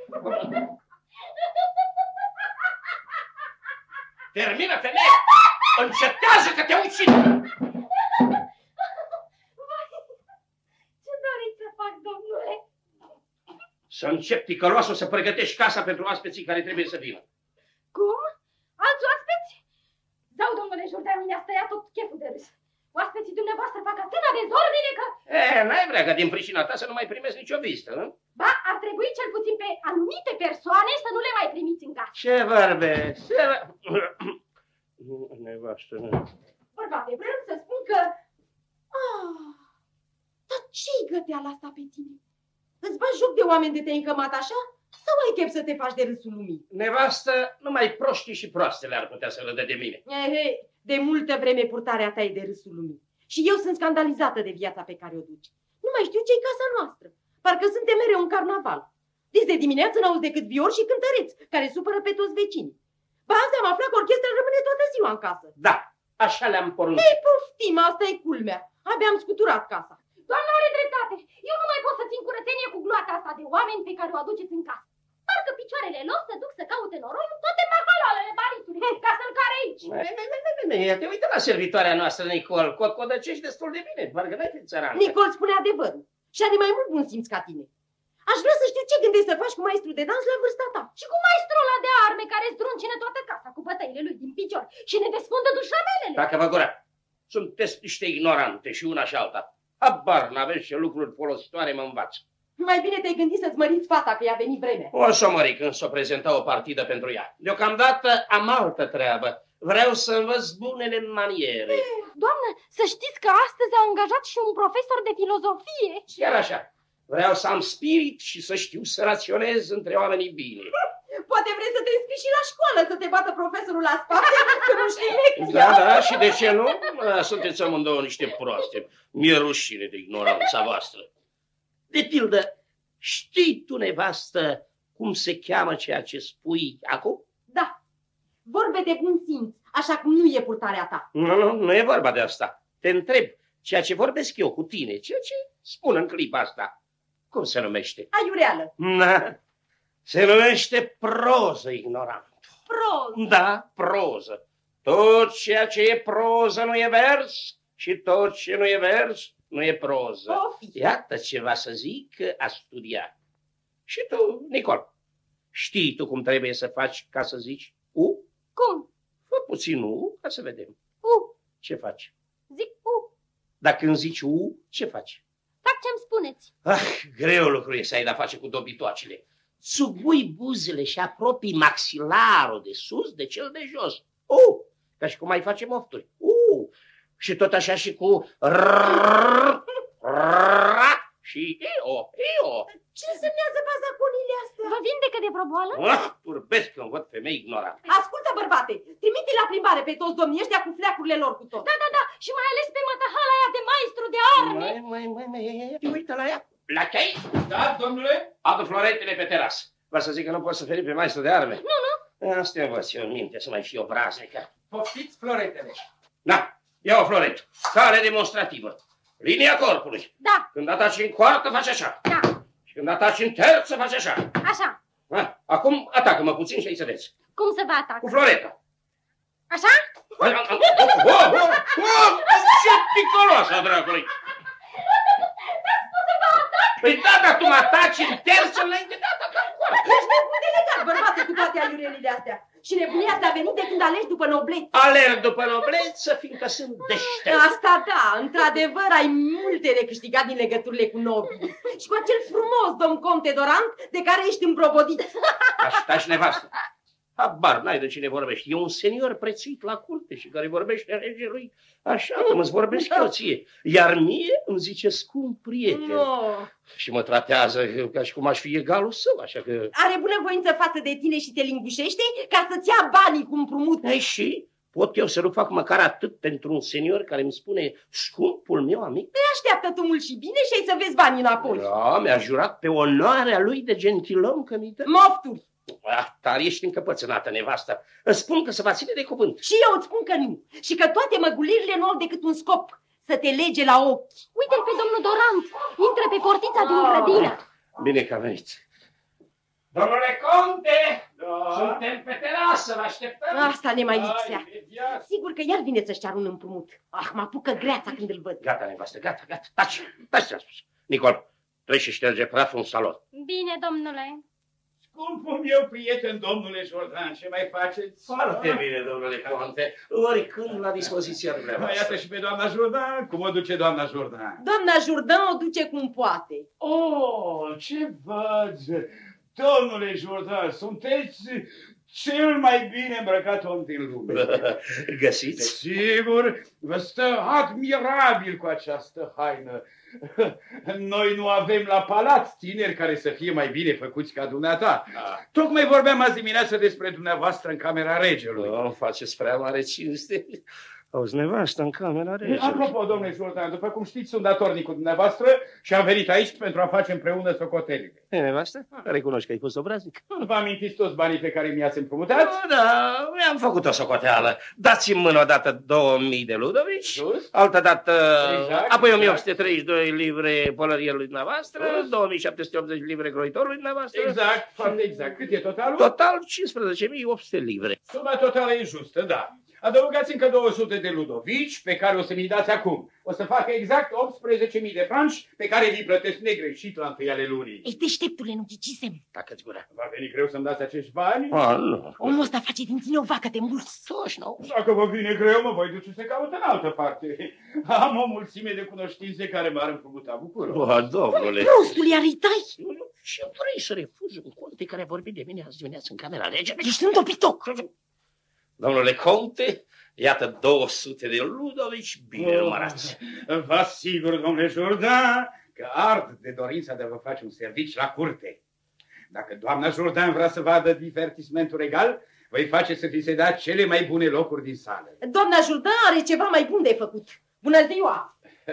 Termină, femeie! Încetează că te ucid! Ce doriți să fac, domnule? Să încep ticăloasul să pregătești casa pentru oaspeții care trebuie să vină. Cum? Alți oaspeți? Zău, domnule Jourdan, mi-a stăiat tot cheful de râs. Oaspeții dumneavoastră fac atâta dezordine că... N-ai vrea ca din pricina ta să nu mai primezi nicio vizită, nu? Ba, ar trebui cel puțin pe anumite persoane să nu le mai primiți în casă. Ce vorbesc? Nevastă, nu. Bărbate, vreau să spun că... Dar ce-i găteala asta pe tine? Îți bagi joc de oameni de te-ai încămat așa? Sau ai chef să te faci de râsul lumii? Nevastă, numai proștii și proastele ar putea să râdă de mine. De multă vreme purtarea ta e de râsul lumii. Și eu sunt scandalizată de viața pe care o duci. Nu mai știu ce-i casa noastră. Parcă suntem mereu în carnaval. Dis de dimineață n-auzi decât viori și cântăreți, care supără pe toți vecinii. Ba, azi am aflat că orchestra rămâne toată ziua în casă. Da, așa le-am poruncit. Ei, poftim, asta e culmea. Abia am scuturat casa. Doamna are dreptate. Eu nu mai pot să țin curățenie cu gloata asta de oameni pe care o aduceți în casă. Parcă picioarele lor se duc să caute noroi în toate mahalalele baritului, ca să-l care aici. Te uită la servitoarea noastră, Nicol. Codăcești destul de bine, parcă n-ai fi țărancă. Nicol spune adevărul și are mai mult bun simț ca tine. Aș vrea să știu ce gândești să faci cu maestru de dans la vârsta ta. Și cu maestrul ăla de arme care zdruncine toată casa cu bătăile lui din picior și ne desfundă dușamelele. Dacă vă gura, sunteți niște ignorante și una și alta. Habar n-aveți ce lucruri folositoare mă învață. Mai bine te-ai gândit să-ți măriți fata, că i-a venit vremea. O să o mări când s-o prezenta o partidă pentru ea. Deocamdată am altă treabă. Vreau să învăț bunele maniere. Doamnă, să știți că astăzi a angajat și un profesor de filozofie. Chiar așa. Vreau să am spirit și să știu să raționez între oamenii bine. Poate vrei să te înscrii și la școală, să te bată profesorul la spate, că nu știi lecția. Da, și de ce nu? Sunteți amândouă niște proaste. Mi-e rușine de ignoranța voastră. De pildă, știi tu, nevastă, cum se cheamă ceea ce spui acum? Da, vorbe de bun simț, așa cum nu e purtarea ta. Nu e vorba de asta. Te întreb, ceea ce vorbesc eu cu tine, ceea ce spun în clipa asta, cum se numește? Aiureală. Se numește proză, ignorant. Proză? Da, proză. Tot ceea ce e proză nu e vers și tot ce nu e vers nu e proză. Iată ceva să zic a studia. Și tu, Nicol, știi tu cum trebuie să faci ca să zici U? Cum? Fă puțin U, ca să vedem. U. Ce faci? Zic U. Dacă când zici U, ce faci? Fac ce-mi spuneți. Greu lucru e să ai de-a face cu dobitoacele. Țugui buzele și apropii maxilarul de sus de cel de jos. Ca și cum mai face mofturi. Și tot așa și cu și eo. Ce însemnează bazaconile astea? Vă vindecă de vreo boală? Turbesc când văd femei ignorante. Ascultă, bărbate, trimite la plimbare pe toți domnii ăștia cu fleacurile lor cu tot. Da, și mai ales pe mătăhala aia de maestru de arme. Mai, uite la ea. La chei? Da, domnule? Adu floretele pe terasă. Vă să zic că nu pot să feri pe maestru de arme. Nu. Asta învăț eu în minte, să mai fie obraznică. Poftiți floretele. Da, ia o floretă. Care demonstrativă. Linia corpului. Da. Când ataci în coartă, faci așa. Da. Și când ataci în terță, faci așa. Așa. Acum atacă-mă puțin și ai să vezi. Cum să vă atac? Cu floreta. Așa? Ce picoloasa, dragului! Păi dar tu mă ataci în terță înainte de ataca în coartă. Ești nebun de legat, bărbate, cu toate aiurelile astea. Și nebunia asta a venit de când alegi după noblețe. Alerg după nobleță, fiindcă sunt deștept. Asta da, într-adevăr ai multe de câștigat din legăturile cu nobili. Și cu acel frumos domn conte Dorant de care ești îmbrobodit. Așa și nevastă. Habar n-ai de cine vorbești. E un senior prețuit la curte și care vorbește regelui așa cum îți vorbesc eu ție. Iar mie îmi zice scump prieten. Și mă tratează ca și cum aș fi egalul său, așa că... Are bunăvoință față de tine și te lingușește ca să-ți ia banii cu împrumut. Ei, și pot eu să nu fac măcar atât pentru un senior care îmi spune scumpul meu amic? Te așteaptă tu mult și bine și ai să vezi banii înapoi. Da, mi-a jurat pe onoarea lui de gentilom că mi-i dă. Mofturi. Dar ești încăpățânată, nevastă. Îți spun că se va ține de cuvânt. Și eu îți spun că nu. Și că toate măgulirile nu au decât un scop. Să te lege la ochi. Uite-l pe domnul Dorant. Intră pe portița din grădină. Bine că a venit. Domnule conte, suntem pe terasă, vă așteptăm. Asta ne mai lipsea. Sigur că iar vine să-și ceară un împrumut. Mă apucă greața când îl văd. Gata, nevastă, gata. Taci, ți-am spus. Nicol, treci și șterge praful în salon. Bine, domnule. Scumpul meu prieten, domnule Jordan, ce mai faceți? Foarte bine, domnule conte. Oricând la dispoziția dumneavoastră. Iată și pe doamna Jordan. Cum o duce doamna Jordan? Doamna Jordan o duce cum poate. Ce văd! Domnule Jordan, sunteți cel mai bine îmbrăcat om din lume. Găsiți? Sigur, vă stă admirabil cu această haină. Noi nu avem la palat tineri care să fie mai bine făcuți ca dumneata. Tocmai vorbeam azi dimineață despre dumneavoastră în camera regelui. Îmi faceți prea mare cinste. Auzi, nevastă în camera regelui. Apropo, domnule Sultan, după cum știți, sunt datornic cu dumneavoastră și am venit aici pentru a face împreună socotelile. E, nevastă? Recunoști că ai fost obraznic. Vă amintiți toți banii pe care mi-ați împrumutat? Da, mi-am făcut o socoteală. Dați-mi mână odată 2000 de ludovici, altă dată, exact, apoi 1832 livre pălărielului dumneavoastră, 2780 livre croitorului dumneavoastră. Exact, foarte exact. Cât e totalul? Total 15.800 livre. Suma totală e justă, da. Adăugați încă 200 de ludovici pe care o să mi dați acum. O să facă exact 18.000 de franci pe care vi plătesc negreșit la întâi ale lunii. Ei, deșteptule, nu ghicisem. Tacă-ți gura. Va veni greu să-mi dați acești bani? Nu. Omul ăsta face din tine o vacă de mulți. Dacă vă vine greu, mă voi duce să caut în altă parte. Am o mulțime de cunoștințe care m-ar împrumuta bucuros. Domnule. Prostul, iar îi dai? Și vrei să refuzi un conte care a vorbit de mine azi dimineață în camera regelui? Ești un topitoc. Domnule conte, iată 200 de ludovici bine numărați. Vă asigur, domnule Jourdan, că ard de dorința de a vă face un serviciu la curte. Dacă doamna Jourdan vrea să vadă divertismentul regal, voi face să vi se dea cele mai bune locuri din sală. Doamna Jourdan are ceva mai bun de făcut. Bună ziua!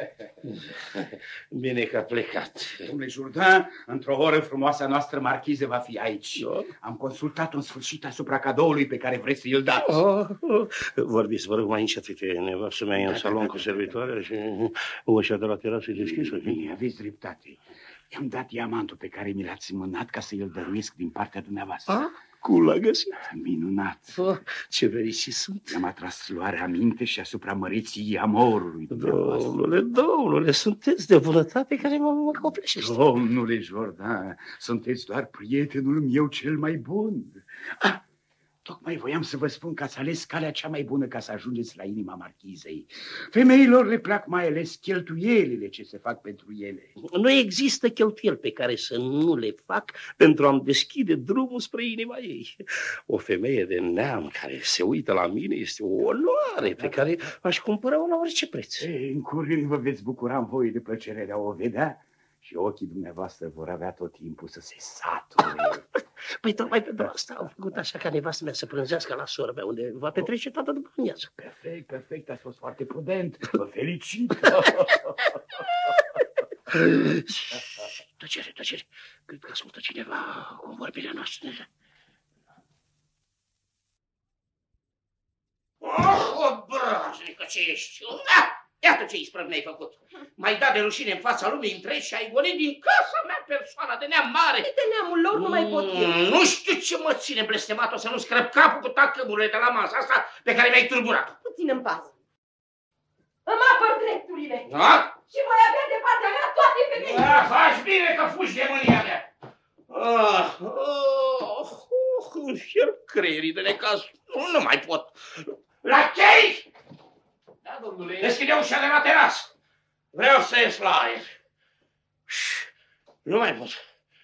Bine că a plecat. Domnule Jourdan, într-o oră frumoasa noastră marchiză va fi aici. Am consultat în sfârșit asupra cadoului pe care vreți să îl dați. Vorbiți, vă rog, mai încet, că nevastă mea e în salon cu servitoarea și ușa de la terasă e deschisă. Aveți dreptate. I-am dat diamantul pe care mi l-ați mânat ca să îl dăruiesc din partea dumneavoastră. Cum l-a găsit? Minunat. Ce fericit sunt. Mi-am atras luarea aminte și asupra măreției amorului dumneavoastră. Domnule, sunteți de bunătate care mă copleșește. Domnule Jourdan, sunteți doar prietenul meu cel mai bun. Tocmai voiam să vă spun că ați ales calea cea mai bună ca să ajungeți la inima marchizei. Femeilor le plac mai ales cheltuielile ce se fac pentru ele. Nu există cheltuieli pe care să nu le fac pentru a-mi deschide drumul spre inima ei. O femeie de neam care se uită la mine este o onoare pe care aș cumpăra-o la orice preț. În curând vă veți bucura în voi de plăcere de a o vedea și ochii dumneavoastră vor avea tot timpul să se sature. Păi tocmai pentru asta am făcut așa ca nevastă mea să prânzească la sora mea, unde va petrece toată după amiază. Perfect, ați fost foarte prudent. Vă felicit. Tăcere. Cred că ascultă cineva convorbirea noastră. Obraznică ce ești! Iată ce isprăv mi-ai făcut. M-ai dat de rușine în fața lumii întregi și ai gonit din casa mea persoana de neam mare. De neamul lor nu mai pot eu. Nu știu ce mă ține blestemat-o să nu scrăp capul cu tacămurile de la masa asta pe care mi-ai turburat. Puțin în pas. Îmi apăr drepturile. Da? Și voi avea de partea mea toate femeile. Faci bine că fugi de mânia mea. Îmi fierb creierii de necaz. Nu mai pot. La chei! Da, domnule. Deschide ușa de la terasă. Vreau să ies la aer. Nu mai pot.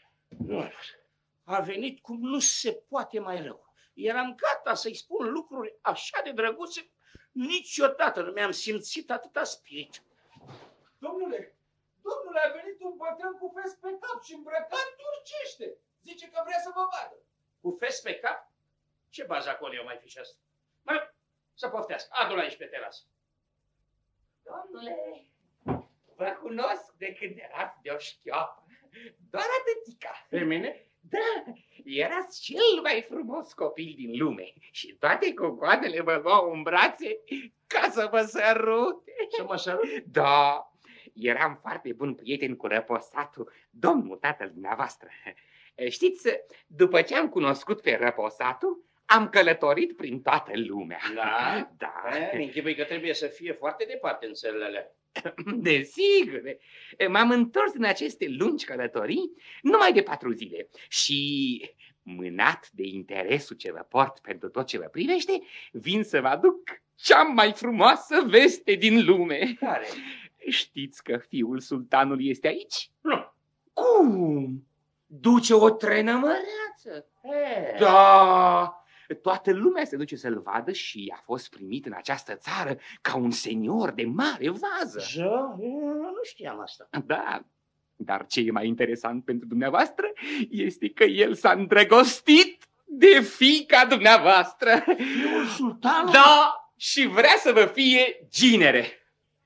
A venit cum nu se poate mai rău. Eram gata să-i spun lucruri așa de drăguțe. Niciodată nu mi-am simțit atâta spirit. Domnule, a venit un bătrân cu fes pe cap și îmbrăcat turcește. Zice că vrea să vă vadă. Cu fes pe cap? Ce bazacol eu mai fi și asta? Să poftească. Adu-l aici pe terasă. Domnule, vă cunosc de când erați de o șchioapă. Doar atâtica. Pe mine? Da, erați cel mai frumos copil din lume și toate cocoanele vă luau în brațe ca să vă sărute. Să mă sărut? Da, eram foarte bun prieten cu răposatul, domnul tatăl dumneavoastră. Știți, după ce am cunoscut pe răposatul, am călătorit prin toată lumea. Da? Da. Închipui că trebuie să fie foarte departe în țările alea. Desigur. M-am întors în aceste lungi călătorii numai de 4 zile și, mânat de interesul ce vă port pentru tot ce vă privește, vin să vă aduc cea mai frumoasă veste din lume. Care? Știți că fiul sultanului este aici? Nu. Cum? Duce o trenă măreață. Da. Toată lumea se duce să-l vadă și a fost primit în această țară ca un senior de mare vază. Da? Nu știam asta. Da, dar ce e mai interesant pentru dumneavoastră este că el s-a îndrăgostit de fiica dumneavoastră. Fiul sultanului? Da, și vrea să vă fie ginere.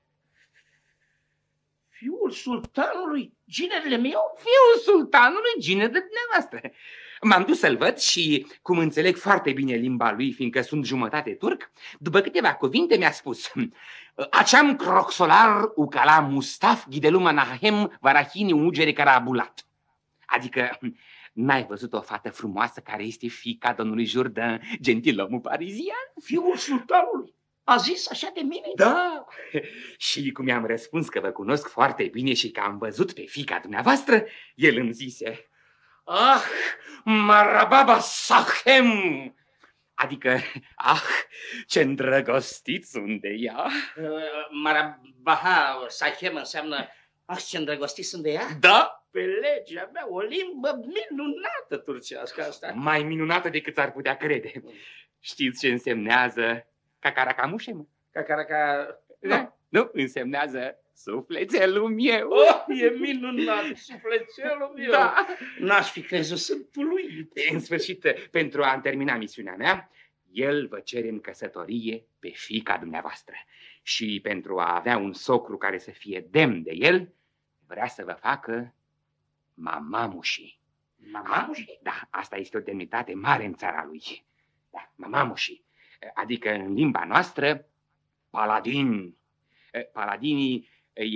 Fiul sultanului, ginerele meu? Fiul sultanului, ginerele dumneavoastră. M-am dus să-l văd și, cum înțeleg foarte bine limba lui, fiindcă sunt jumătate turc, după câteva cuvinte mi-a spus: Aceam croxolar ucala Mustaf ghideluma nahem varahini ugere carabulat. Adică, n-ai văzut o fată frumoasă care este fiica domnului Jourdain, gentilomul parizian? Fiul sultanului? A zis așa de mine? Da. Și cum i-am răspuns că vă cunosc foarte bine și că am văzut pe fiica dumneavoastră, el îmi zise: Ah, marababa sahem! Adică, ah, ce îndrăgostiți sunt de ea! Marabaha sahem înseamnă, ah, ce îndrăgostiți sunt de ea? Da! Pe legea mea, o limbă minunată turcească asta. Mai minunată decât ar putea crede. Știți ce însemnează cacaracamușem? Cacaraca... Da? Nu, însemnează sufletelul meu. Oh, e minunat, sufletelul meu. Da. N-aș fi crezut, sunt uluit. În sfârșit, pentru a termina misiunea mea, el vă cere în căsătorie pe fiica dumneavoastră. Și pentru a avea un socru care să fie demn de el, vrea să vă facă mamamușii. Mamamușii? Da, asta este o demnitate mare în țara lui. Da, mamamușii. Adică în limba noastră, paladini. Paladinii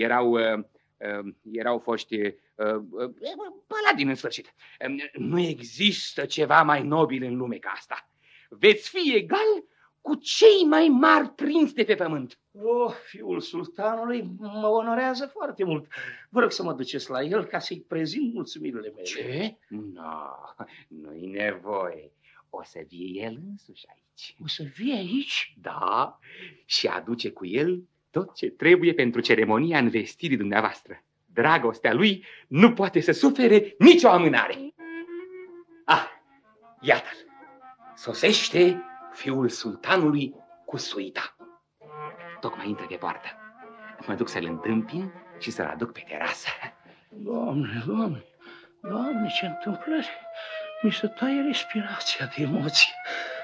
erau foști paladini în sfârșit. Nu există ceva mai nobil în lume ca asta. Veți fi egal cu cei mai mari prinți de pe pământ. Oh, fiul sultanului mă onorează foarte mult. Vă rog să mă duceți la el ca să-i prezint mulțumirile mele. Ce? Nu-i nevoie. O să vie el însuși aici. O să vie aici? Da, și aduce cu el tot ce trebuie pentru ceremonia învestirii dumneavoastră. Dragostea lui nu poate să sufere nicio amânare. Ah, iată-l. Sosește fiul sultanului cu suita. Tocmai intră pe poartă. Mă duc să-l întâmpin și să-l aduc pe terasă. Doamne, Doamne, Doamne, ce întâmplări! Mi se taie respirația de emoție.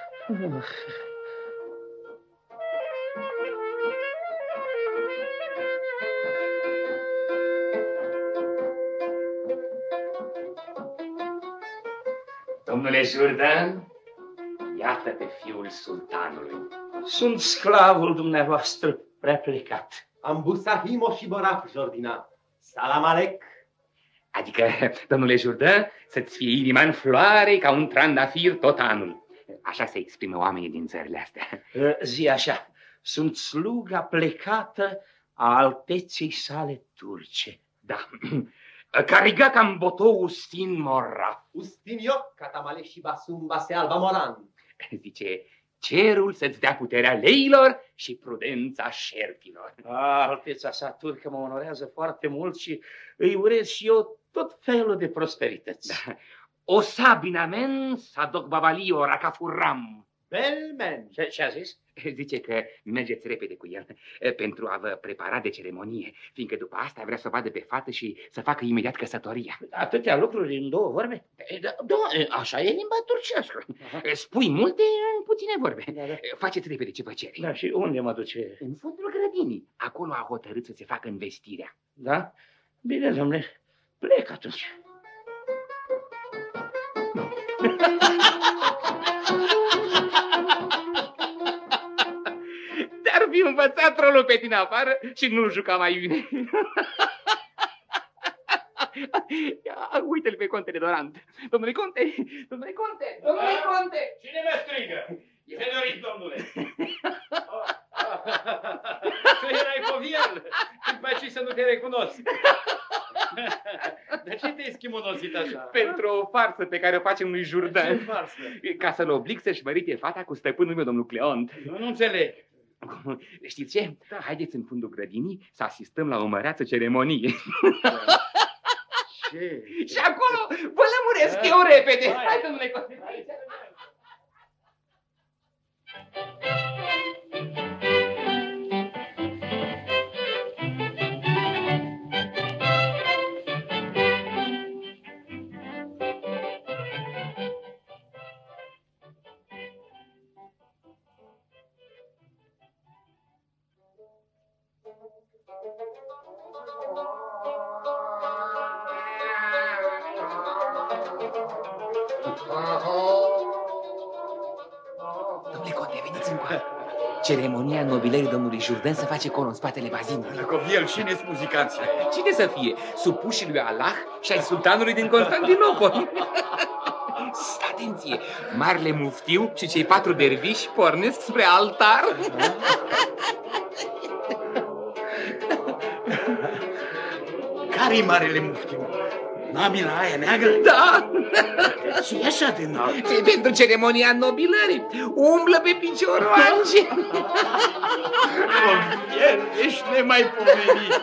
Domnule Jourdain, iată pe fiul sultanului. Sunt sclavul dumneavoastră prea plecat. Ambusahimo și Boraf, Jordina. Salam alec. Adică, domnule Jourdain, să-ți fie inima în floare ca un trandafir tot anul. Așa se exprimă oamenii din țările astea. Zi așa, sunt sluga plecată a alteței sale turce. Da. Cariga cam boto ustin morra. Ustin eu, catamale și basumba se alba moran. Zice, cerul să-ți dea puterea leilor și prudența șerpilor. Alteța sa turcă mă onorează foarte mult și îi urez și eu tot felul de prosperități. Da. O sabinamen sadoc babalio racafurram. Belmen. Ce a zis? Zice că mergeți repede cu el pentru a vă prepara de ceremonie, fiindcă după asta vrea să o vadă pe fată și să facă imediat căsătoria. Atâtea lucruri în două vorbe? Da, așa e limba turcească. Spui multe în puține vorbe. Da. Faceți repede ce vă cere. Da, și unde mă duce? În fundul grădinii. Acolo a hotărât să se facă învestirea. Da? Bine, domnule, plec atunci. Dar fi învățat rolul pe tine afară și nu-l juca mai bine. Uite-l pe contele Dorant. Domnule conte, domnule conte, domnule conte! Cine mă strigă? Ce doriți, domnule? Tu erai poviel, când faci să nu te recunosc. De ce te-ai schimonosit așa? Pentru o farsă pe care o facem lui Jourdain. Ce farsă? Ca să-l oblig să-și mărite fata cu stăpânul meu, domnul Cleont. Nu înțeleg. Știți ce? Da. Haideți în fundul grădinii să asistăm la o măreață ceremonie. Ce? Și acolo vă lămuresc eu repede. Hai, domnule Conte. Domnule Conte, veniți încoace. Ceremonia nobilării domnului Jourdain se face acolo, în spatele bazinului. Coviel, cine-s muzicanții? Cine să fie? Supușii lui Allah și ai sultanului din Constantinopol. Atenție! Marele muftiu și cei 4 derviși pornesc spre altar. Care-i marele muftiu? Mamila aia neagră? Da! Ce-i așa de înalt? Ce pentru ceremonia nobilării? Umblă pe picioroange. Coviel, ești nemaipomenit.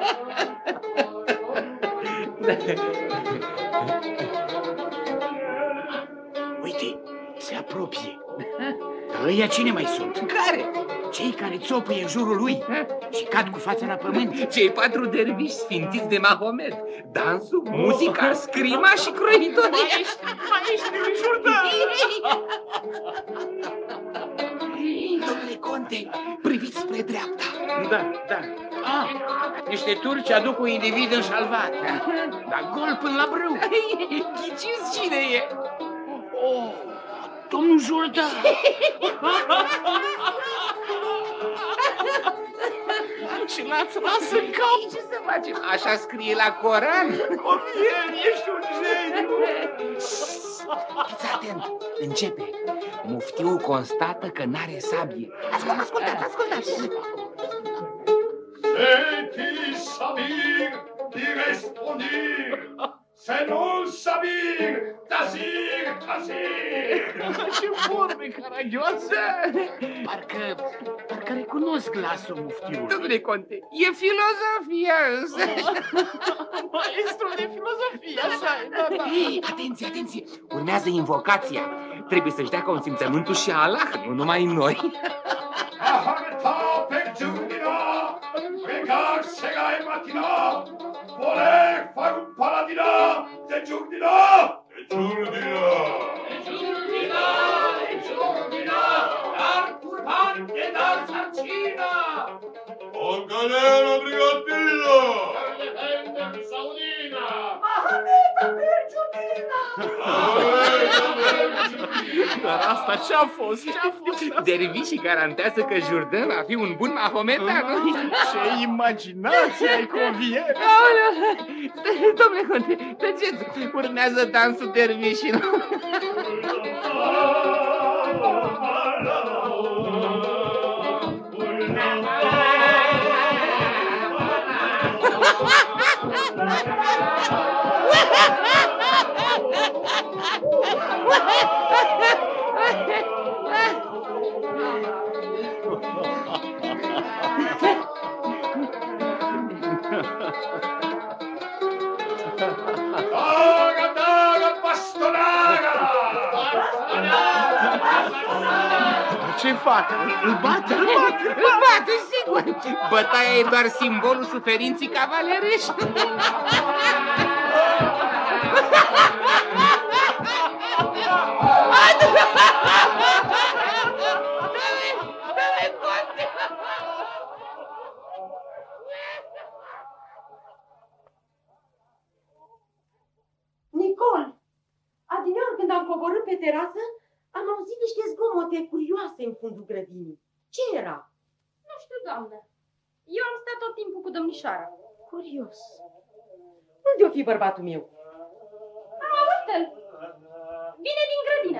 Uite, se apropie. Ăia cine mai sunt? Care? Cei care țopăie în jurul lui și cad cu fața la pământ. Cei 4 derviși sfințiți de Mahomed. Dansul, muzica, scrima și croitoria. Maestri Jourdain! Domnule Conte, priviți spre dreapta. Da, da. Ah, niște turci aduc un individ înșalvat. Dar gol până la brâu. Ghiciți cine e? Oh, domnul Jourdain! Și l-ați luat în cap. Ce să facem? Așa scrie la Coran. Coviel, ești un geniu! Fiți atent, începe. Muftiul constată că n-are sabie. Ascultați! C'est sabir di respondir, se non sabir, tasir. Ce vorbe caragioase! Parcă recunosc glasul muftiului. Domnule Conte, e filozofia însă. Maestrul de filozofie, așa e, da. Atenție, urmează invocația. Trebuie să-și dea consimțământul și Allah, nu numai noi. Aharta per giurdina, pregar segai matina, voler far un paladina de giurdina. Dar turbante, dar sarcina. Organella brigatina. Defender saudina. Mahameta per giurdina. Dar asta ce-a fost? Dervișii garantează că Jourdain va fi un bun mahometan. Ce imaginație ai, Coviel! Domnule Conte, tăceți, urmează dansul dervișilor. Ce fac? Îl bate, sigur. Bătaia e doar simbolul suferinții cavalerești. Nicol, adineori când am coborât pe terasă, am auzit niște zgomote curioase în fundul grădinii. Ce era? Nu știu, doamnă. Eu am stat tot timpul cu domnișoara. Curios. Unde-o fi bărbatul meu? Uite-l. Vine din grădină.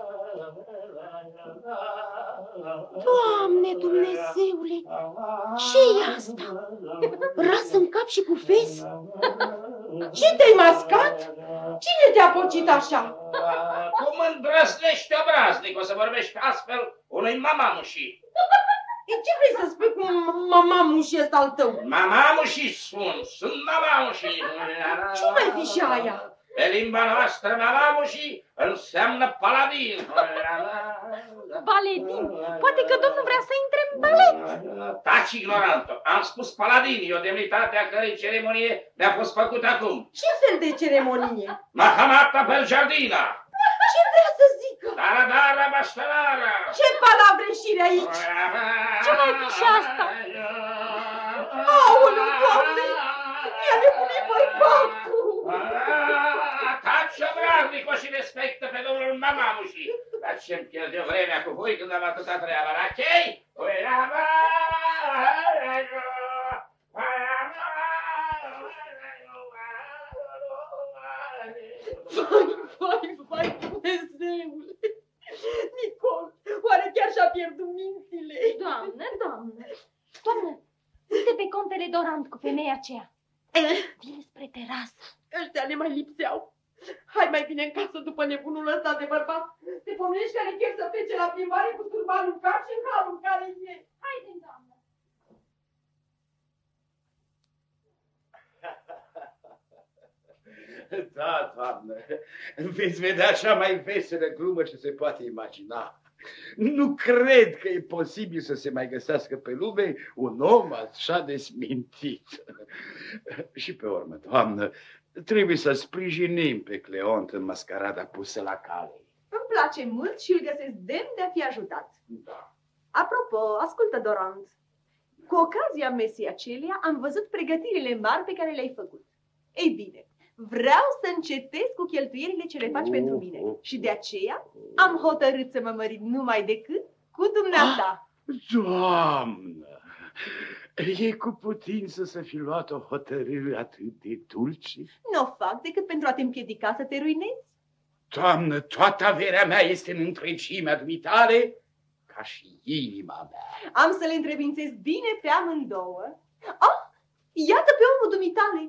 Doamne Dumnezeule, ce-i asta? Ras în cap și cu fes? Ce te-ai mascat? Cine te-a pocit așa? Cum îndrăznești obraznic o să vorbești astfel unui mamamușii? Ce vrei să spui cu mamamușii ăsta al tău? Mamamușii spun, sunt mamamușii. Ce mai fi și aia? Pe limba noastră, mamamușii înseamnă paladin. Baledin? Poate că domnul vrea să intre în balet. Taci, ignorantă. Am spus paladin, e o demnitate a cărei ceremonie mi-a fost făcută acum. Ce fel de ceremonie? Mahamata pel giardina. Ce vrea să zică? Daradara baștalara. Ce palavreșire aici? Ce mai fi și asta? Aoleu, Doamne! Mi-a nebunit bărbatul! Taci, obraznico, și respectă pe domnul mamamușii. Dar ce-mi pierde vremea cu voi când am atâta treabă, la chei? Vai, Dumnezeule! Nicol, oare chiar și-a pierdut mințile? Doamnă, uite pe contele Dorant cu femeia aceea. Vine spre terasă. Ăștia ne mai lipseau. Hai mai bine în casă după nebunul ăsta de bărbat. Te pomenești care chiar să plece la plimbare cu turbanul în cap și în halul în care e. Haide, doamnă. Da, doamnă, veți vedea cea mai veselă glumă ce se poate imagina. Nu cred că e posibil să se mai găsească pe lume un om așa de smintit. Și pe urmă, doamnă, trebuie să sprijinim pe Cleont în mascarada pusă la cale. Îmi place mult și îl găsesc demn de a fi ajutat. Da. Apropo, ascultă, Dorant. Cu ocazia mesii acelea am văzut pregătirile mari pe care le-ai făcut. Ei bine, vreau să încetez cu cheltuielile ce le faci pentru mine și de aceea am hotărât să mă mărit numai decât cu dumneata. Doamnă, e cu putință să fi luat o hotărâre atât de dulce? Nu o fac decât pentru a te împiedica să te ruinezi. Doamnă, toată averea mea este în întregimea dumitale, ca și inima mea. Am să le întrebințez bine pe amândouă. Ah, iată pe omul dumitale.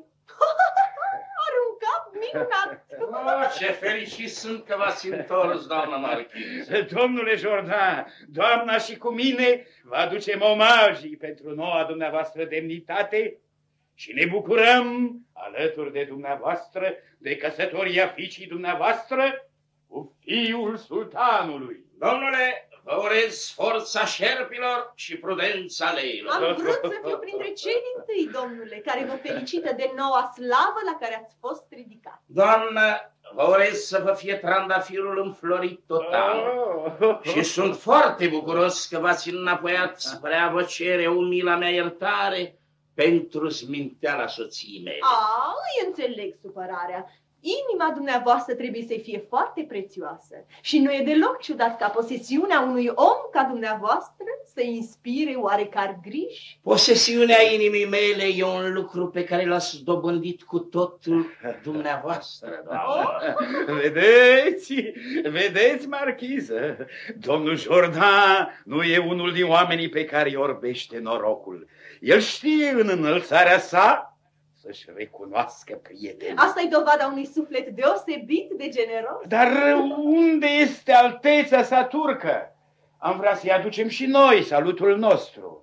Are un cap minunat. Oh, ce fericit sunt că v-ați întors, doamna marchiză. Domnule Jordan, doamna și cu mine vă aducem omagii pentru noua dumneavoastră demnitate și ne bucurăm alături de dumneavoastră de căsătoria fiicii dumneavoastră cu fiul sultanului. Domnule, vă urez forța șerpilor și prudența leilor. Am vrut să fiu printre cei dintâi, domnule, care vă felicită de noua slavă la care ați fost ridicat. Doamnă, vă urez să vă fie trandafirul înflorit total. Și sunt foarte bucuros că v-ați înapoiat spre a vă cere umila mea iertare pentru sminteala soției mele. Îi înțeleg supărarea. Inima dumneavoastră trebuie să fie foarte prețioasă și nu e deloc ciudat ca posesiunea unui om ca dumneavoastră să inspire oarecare griji. Posesiunea inimii mele e un lucru pe care l-ați dobândit cu totul dumneavoastră, doamnă. Vedeți, marchiză, domnul Jordan nu e unul din oamenii pe care îi orbește norocul. El știe în înălțarea sa să-și recunoască prietenii. Asta e dovada unui suflet deosebit de generos. Dar unde este alteța sa turcă? Am vrea să-i aducem și noi salutul nostru.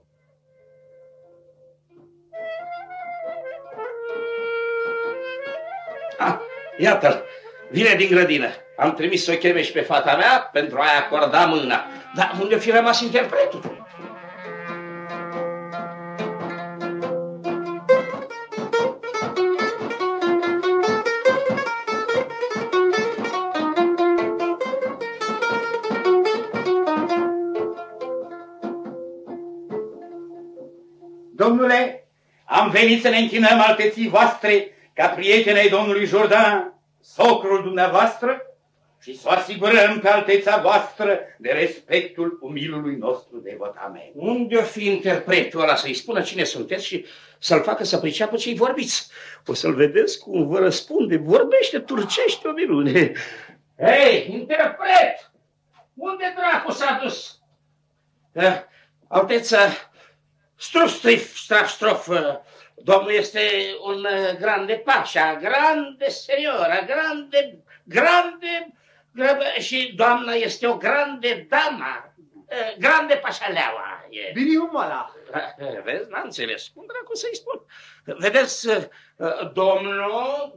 Iată-l, vine din grădină. Am trimis să o cheme și pe fata mea pentru a-i acorda mâna. Dar unde fi rămas interpretul? Domnule, am venit să ne închinăm alteții voastre ca prietenei domnului Jordan, socrul dumneavoastră, și să o asigurăm pe alteța voastră de respectul umilului nostru devotament. Unde o fi interpretul ăla să-i spună cine sunteți și să-l facă să priceapă ce-i vorbiți? O să-l vedeți cum vă răspunde, vorbește turcește o minune. Hei, interpret! Unde dracu s-a dus? Alteță, strof, domnul este un grande pașa, grande seniora, grande, și doamna este o grande dama, grande pașaleaua. Bine, umala. Vezi, n-am înțeles. Cum dracu să-i spun? Vedeți, domnul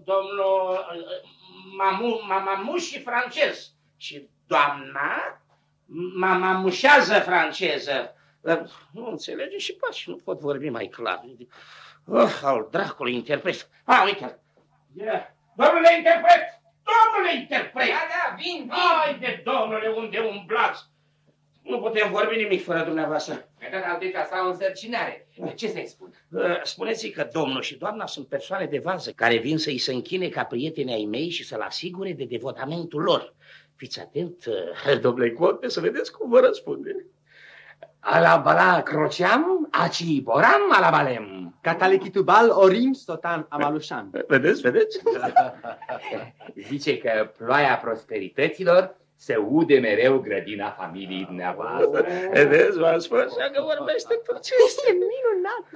mamamuși francez și doamna mamamușează franceză. Nu înțelege și pași, nu pot vorbi mai clar. Al dracului interpret. Uite-l. Domnule interpret! Domnule interpret! Da, vin! Haide, domnule, unde umblați? Nu putem vorbi nimic fără dumneavoastră. Dar alteța sa o însărcinare. Ce să-i spun? Spuneți-i că domnul și doamna sunt persoane de vază care vin să-i se închine ca prieteni ai mei și să-l asigure de devotamentul lor. Fiți atent, domnule conte, să vedeți cum vă răspunde. Alabala croceam, aci boram, alabalem. Catalechitubal orim stotan amalușan. Vedeți, vedeți? Zice că ploaia prosperităților se ude mereu grădina familiei dumneavoastră. Vedeți, v-am spus, că vorbește turcește. E minunat!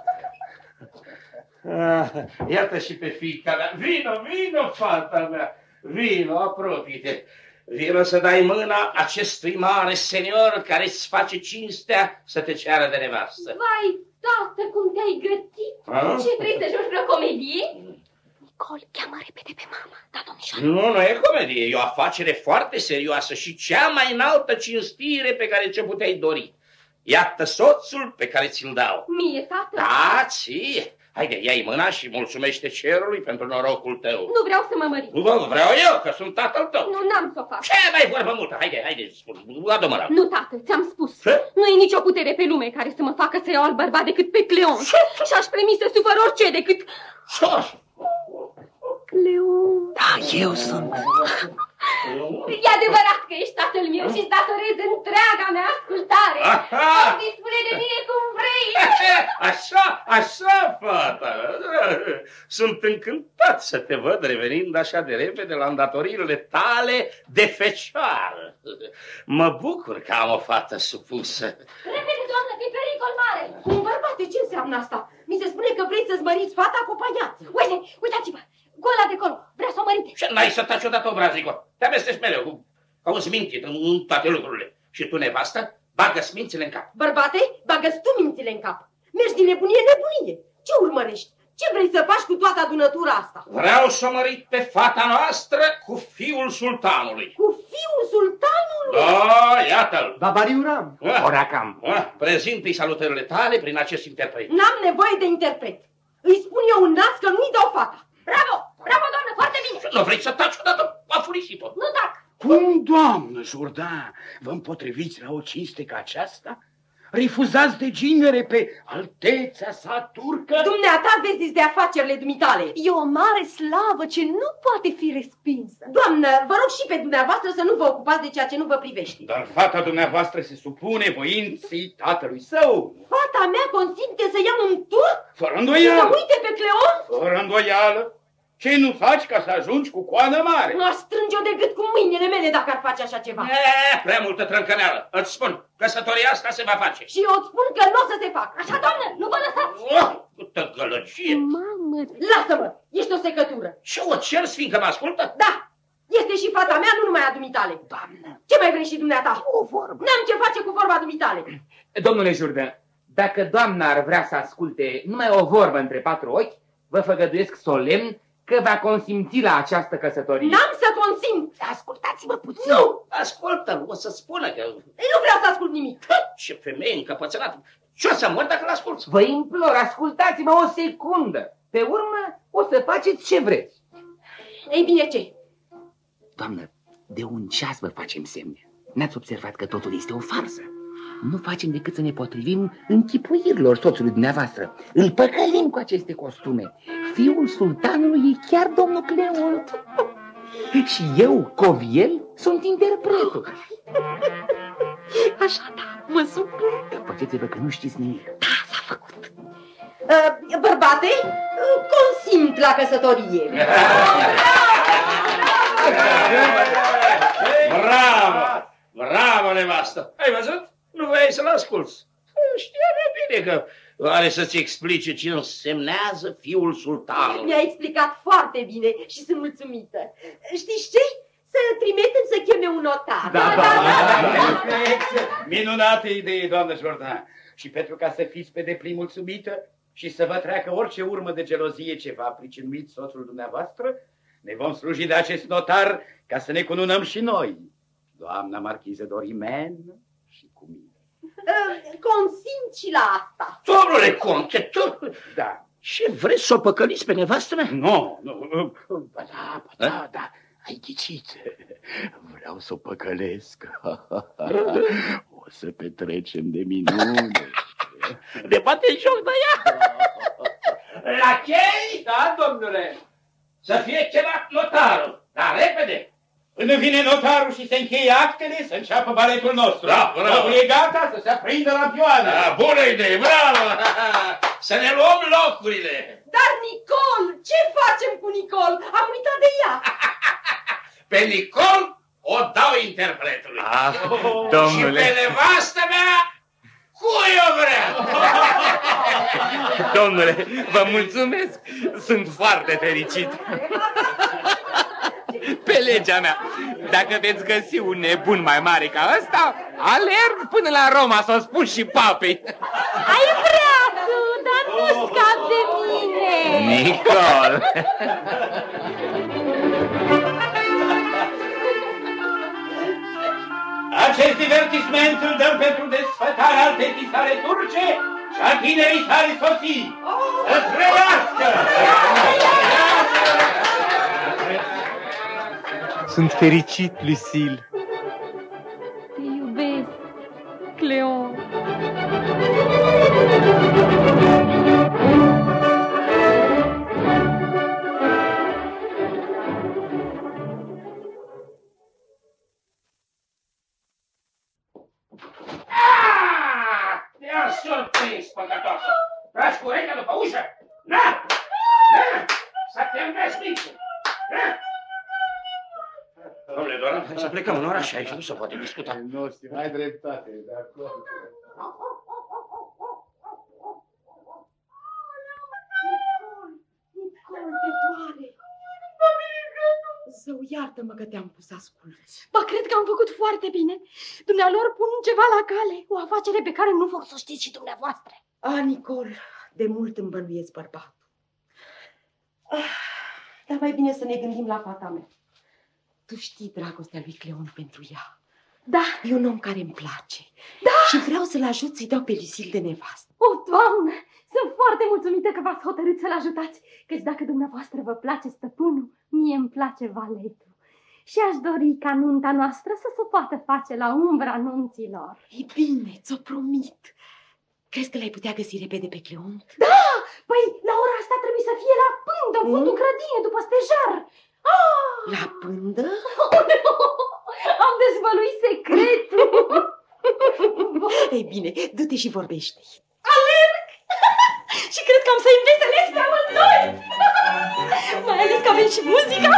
Iată și pe fiica mea. Vino, fata mea. Vino, apropie-te. Vino să dai mâna acestui mare senior care îți face cinstea să te ceară de nevastă. Vai, tată, cum te-ai gătit? Ce, vrei să joci vreo comedie? Nicol, cheamă repede pe mama. Da, domnișoară. Nu e comedie, e o afacere foarte serioasă și cea mai înaltă cinstire pe care ți-o puteai dori. Iată soțul pe care ți-l dau. Mie, tată? Da, ție. Haide, ia-i mâna și mulțumește cerului pentru norocul tău. Nu vreau să mă mărit. Nu vreau eu, că sunt tatăl tău. Nu, n-am să o fac. Ce mai vorbă multă? Haide, spun, adu mâna. Nu, tată, ți-am spus. Ce? Nu e nicio putere pe lume care să mă facă să iau alt bărbat decât pe Cleon. Și aș premi să sufăr orice decât... Cleon. Da, eu sunt. E adevărat că ești tatăl meu și-ți datorez întreaga mea ascultare. Poți spune de mine cum vrei. Așa, fata. Sunt încântat să te văd revenind așa de repede la îndatoririle tale de fecioară. Mă bucur că am o fată supusă. Repede, doamnă, că e pericol mare. Bărbate, ce înseamnă asta? Mi se spune că vrei să-ți măriți fata cu paiață. Uitați-vă. Gola de acolo, vrea să o mărite. Și n-ai să taci odată obraznico. Te amesteci mereu, auzi mintit în toate lucrurile. Și tu, nevastă, bagă-ți mințile în cap. Bărbate, bagă-ți tu mințile în cap. Mergi din nebunie în nebunie. Ce urmărești? Ce vrei să faci cu toată adunătura asta? Vreau să mărit pe fata noastră cu fiul sultanului. Cu fiul sultanului? Da, iată-l. Babariuram. Oracam. Prezintă-i salutările tale prin acest interpret. N-am nevoie de interpret. Îi spun eu un nas că nu-i dau fata. Bravo, doamnă, foarte bine. Nu vrei să taci odată? A furisit-o. Nu tac. Cum, doamnă Jourdan, vă împotriviți la o cinste ca aceasta? Refuzați de ginere pe alteța sa turcă? Dumneata vezi de afacerile dumitale. E o mare slavă ce nu poate fi respinsă. Doamnă, vă rog și pe dumneavoastră să nu vă ocupați de ceea ce nu vă privește. Dar fata dumneavoastră se supune voinței tatălui său. Fata mea consimte să ia un turc? Fără îndoială. Să uite pe Cleon? Fără îndoială. Ce nu faci ca să ajungi cu coadă mare? Aș strânge-o de gât cu mâinile mele dacă ar face așa ceva. Prea multă trâncăneală. Îți spun, căsătoria asta se va face. Și eu îți spun că nu o să se facă. Așa, doamnă, nu vă lăsați. Câtă gălăgie. Mamă. Lasă-mă, ești o secătură. Ce o cer, fiindcă mă ascultă? Da, este și fata mea, nu numai a dumitale. Doamnă. Ce mai vrei și dumneata? O vorbă. N-am ce face cu vorba dumitale. Domnule Jourdan, dacă doamna ar vrea să asculte numai o vorbă între patru ochi, vă făgăduiesc solemn că va consimți la această căsătorie. N-am să consimt! Ascultați-mă puțin! Nu! Ascultă, o să spună că... Nu vreau să ascult nimic! Ce femeie încăpățânată! Ce o să mor dacă l-asculți? Vă implor, ascultați-mă o secundă! Pe urmă o să faceți ce vreți. Ei bine, ce? Doamnă, de un ceas vă facem semne. N-ați observat că totul este o farsă? Nu facem decât să ne potrivim închipuirilor soțului dumneavoastră. Îl păcălim cu aceste costume. Fiul sultanului e chiar domnul Cleon. Și eu, Coviel, sunt interpretul. Așa, da, mă supun. Faceți-vă că nu știți nimic. Da, s-a făcut. Bărbate, consimt la căsătorie. Bravo! Bravo, nevastă! Ai văzut? Nu voiai să-l asculți. Știa bine că are să-ți explice ce însemnează fiul sultanului. Mi-a explicat foarte bine și sunt mulțumită. Știți ce? Să trimitem să cheme un notar. Da. Minunată idee, doamnă Jourdan. Și pentru ca să fiți pe deplin mulțumită și să vă treacă orice urmă de gelozie ce va pricinuit soțul dumneavoastră, ne vom sluji de acest notar ca să ne cununăm și noi, doamna marchiză Dorimen și cu mine. Consimt și la asta. Domnule conte, tu... Da. Ce vreți să o păcăliți pe nevastă mea? Nu. Da. Ai ghicit. Vreau să o păcălesc. O să petrecem de minune. De bate joc de ea. La chei? Da, domnule. Să fie chemat notarul. Dar repede. Până Când vine notarul și se încheie actele, să înceapă baletul nostru. Da, bravo. Totul e gata să se aprindă lampioana. Da, bună idee, bravo! Să ne luăm locurile. Dar Nicol, ce facem cu Nicol? Am uitat de ea. Pe Nicol o dau interpretului. Domnule. Și pe nevastă mea, cui o vrea? Domnule, vă mulțumesc. Sunt foarte fericit. Pe legea mea, dacă veți găsi un nebun mai mare ca ăsta, alerg până la Roma să o spun și papei. Ai vrea tu, dar nu scap de mine. Nicol. Acest divertisment îl dăm pentru desfătarea altei sale turce și a tinerii sale soții. Să trăiască! Sunt fericit, Lucille. Te iubesc, Cleon. Te-am surprins, păcătoasă! Tragi cu urechea după ușă? Na! Na! Să te învesnici! Domnule Doran, hai să plecăm în oraș, aici nu se poate discuta. Nu știu, ai dreptate, de acord. Nicol, te doare. Zău, iartă-mă că te-am pus asculți. Ba, cred că am făcut foarte bine. Dumnealor pun ceva la cale, o afacere pe care nu vor să o știți și dumneavoastră. Nicol, de mult îmi bănuiesc bărbatul. Dar mai bine să ne gândim la fata mea. Tu știi dragostea lui Cleon pentru ea. Da. E un om care îmi place. Da. Și vreau să-l ajut să-i dau pe Lucille de nevastă. O, Doamnă, sunt foarte mulțumită că v-ați hotărât să-l ajutați, căci dacă dumneavoastră vă place stăpânul, mie îmi place valetul. Și aș dori ca nunta noastră să se poată face la umbra nunților. E bine, ți-o promit. Crezi că l-ai putea găsi repede pe Cleon? Da! Păi, la ora asta trebuie să fie la pândă, în fundul grădinii, după stejar. La pândă? Am dezvăluit secretul. Ei bine, du-te și vorbește-i. Alerg! Și cred că am să-i înveselesc pe amândoi. Mai ales că avem și muzica.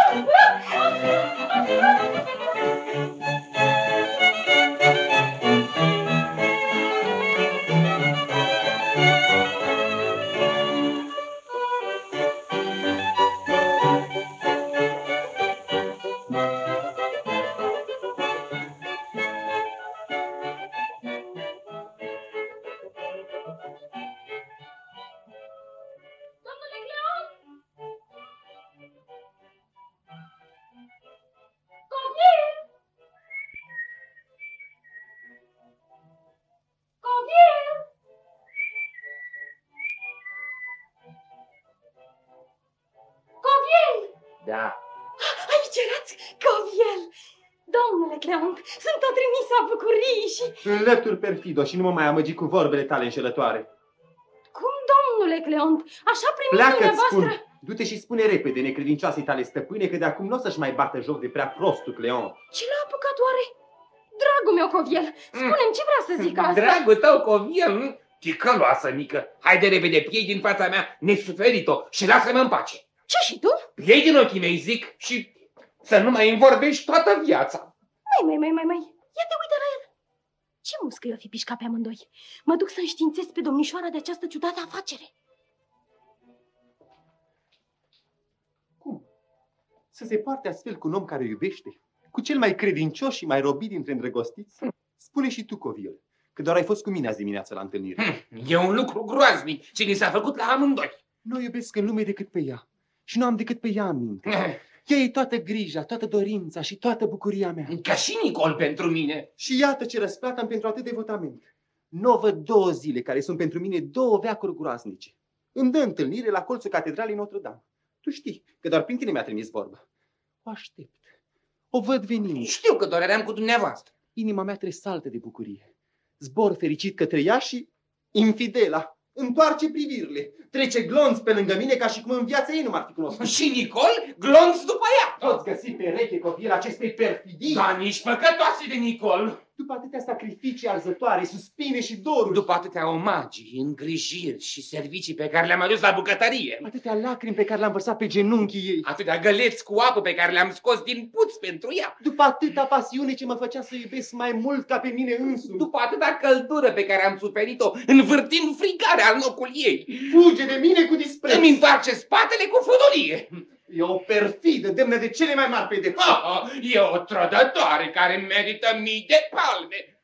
Da. Aici erați, Coviel! Domnule Cleon, sunt o trimisă a bucuriei și... Înlături perfido și nu mă mai amăgi cu vorbele tale înșelătoare. Cum, domnule Cleon? Așa primiți Pleacă-ți, dumneavoastră? spun! Du-te și spune repede necredincioasei tale stăpâne că de acum nu o să-și mai bată joc de prea prostul Cleon. Ce l-a apucat oare? Dragul meu, Coviel, spune-mi ce vrea să zic asta? Dragul tău, Coviel, ticăloasă mică, hai de repede, piei din fața mea nesuferit-o și lasă-mă în pace. Ce și tu? Piei din ochii mei, zic, și să nu mai îmi vorbești toată viața. Mai. Ia te uită la el. Ce muscă-i o fi pișcat pe amândoi? Mă duc să înștiințez pe domnișoara de această ciudată afacere. Cum? Să se poarte astfel cu un om care o iubește? Cu cel mai credincios și mai robit dintre îndrăgostiți? Spune și tu, Coviel, că doar ai fost cu mine azi dimineață la întâlnire. E un lucru groaznic ce ni s-a făcut la amândoi. Nu iubesc în lume decât pe ea și nu am decât pe ea în minte. Ea e toată grija, toată dorința și toată bucuria mea. Ca și Nicol pentru mine. Și iată ce răsplată am pentru atât devotament. Nu văd 2 zile care sunt pentru mine 2 veacuri groaznice. Îmi dă întâlnire la colțul catedralei Notre-Dame. Tu știi că doar prin tine mi-a trimis vorba. O aștept. O văd venind. Știu că doream cu dumneavoastră. Inima mea tresaltă de bucurie. Zbor fericit către ea și infidela întoarce privirile, trece glonț pe lângă mine ca și cum în viața ei nu m-ar fi cunoscut. Și Nicol, glonț după ea. Poți găsi pereche copiii acestei perfidii? Da, nici păcătoase de Nicol. După atâtea sacrificii arzătoare, suspine și doruri. După atâtea omagii, îngrijiri și servicii pe care le-am adus la bucătărie. Atâtea lacrimi pe care le-am vărsat pe genunchii ei. Atâtea găleți cu apă pe care le-am scos din puț pentru ea. După atâta pasiune ce mă făcea să iubesc mai mult ca pe mine însumi. După atâta căldură pe care am suferit-o, învârtind frigarea în locul ei. Fuge de mine cu dispreț. Îmi întoarce spatele cu fudorie. E o perfidă, demnă de cele mai mari pedepse. E o trădătoare care merită mii de palme.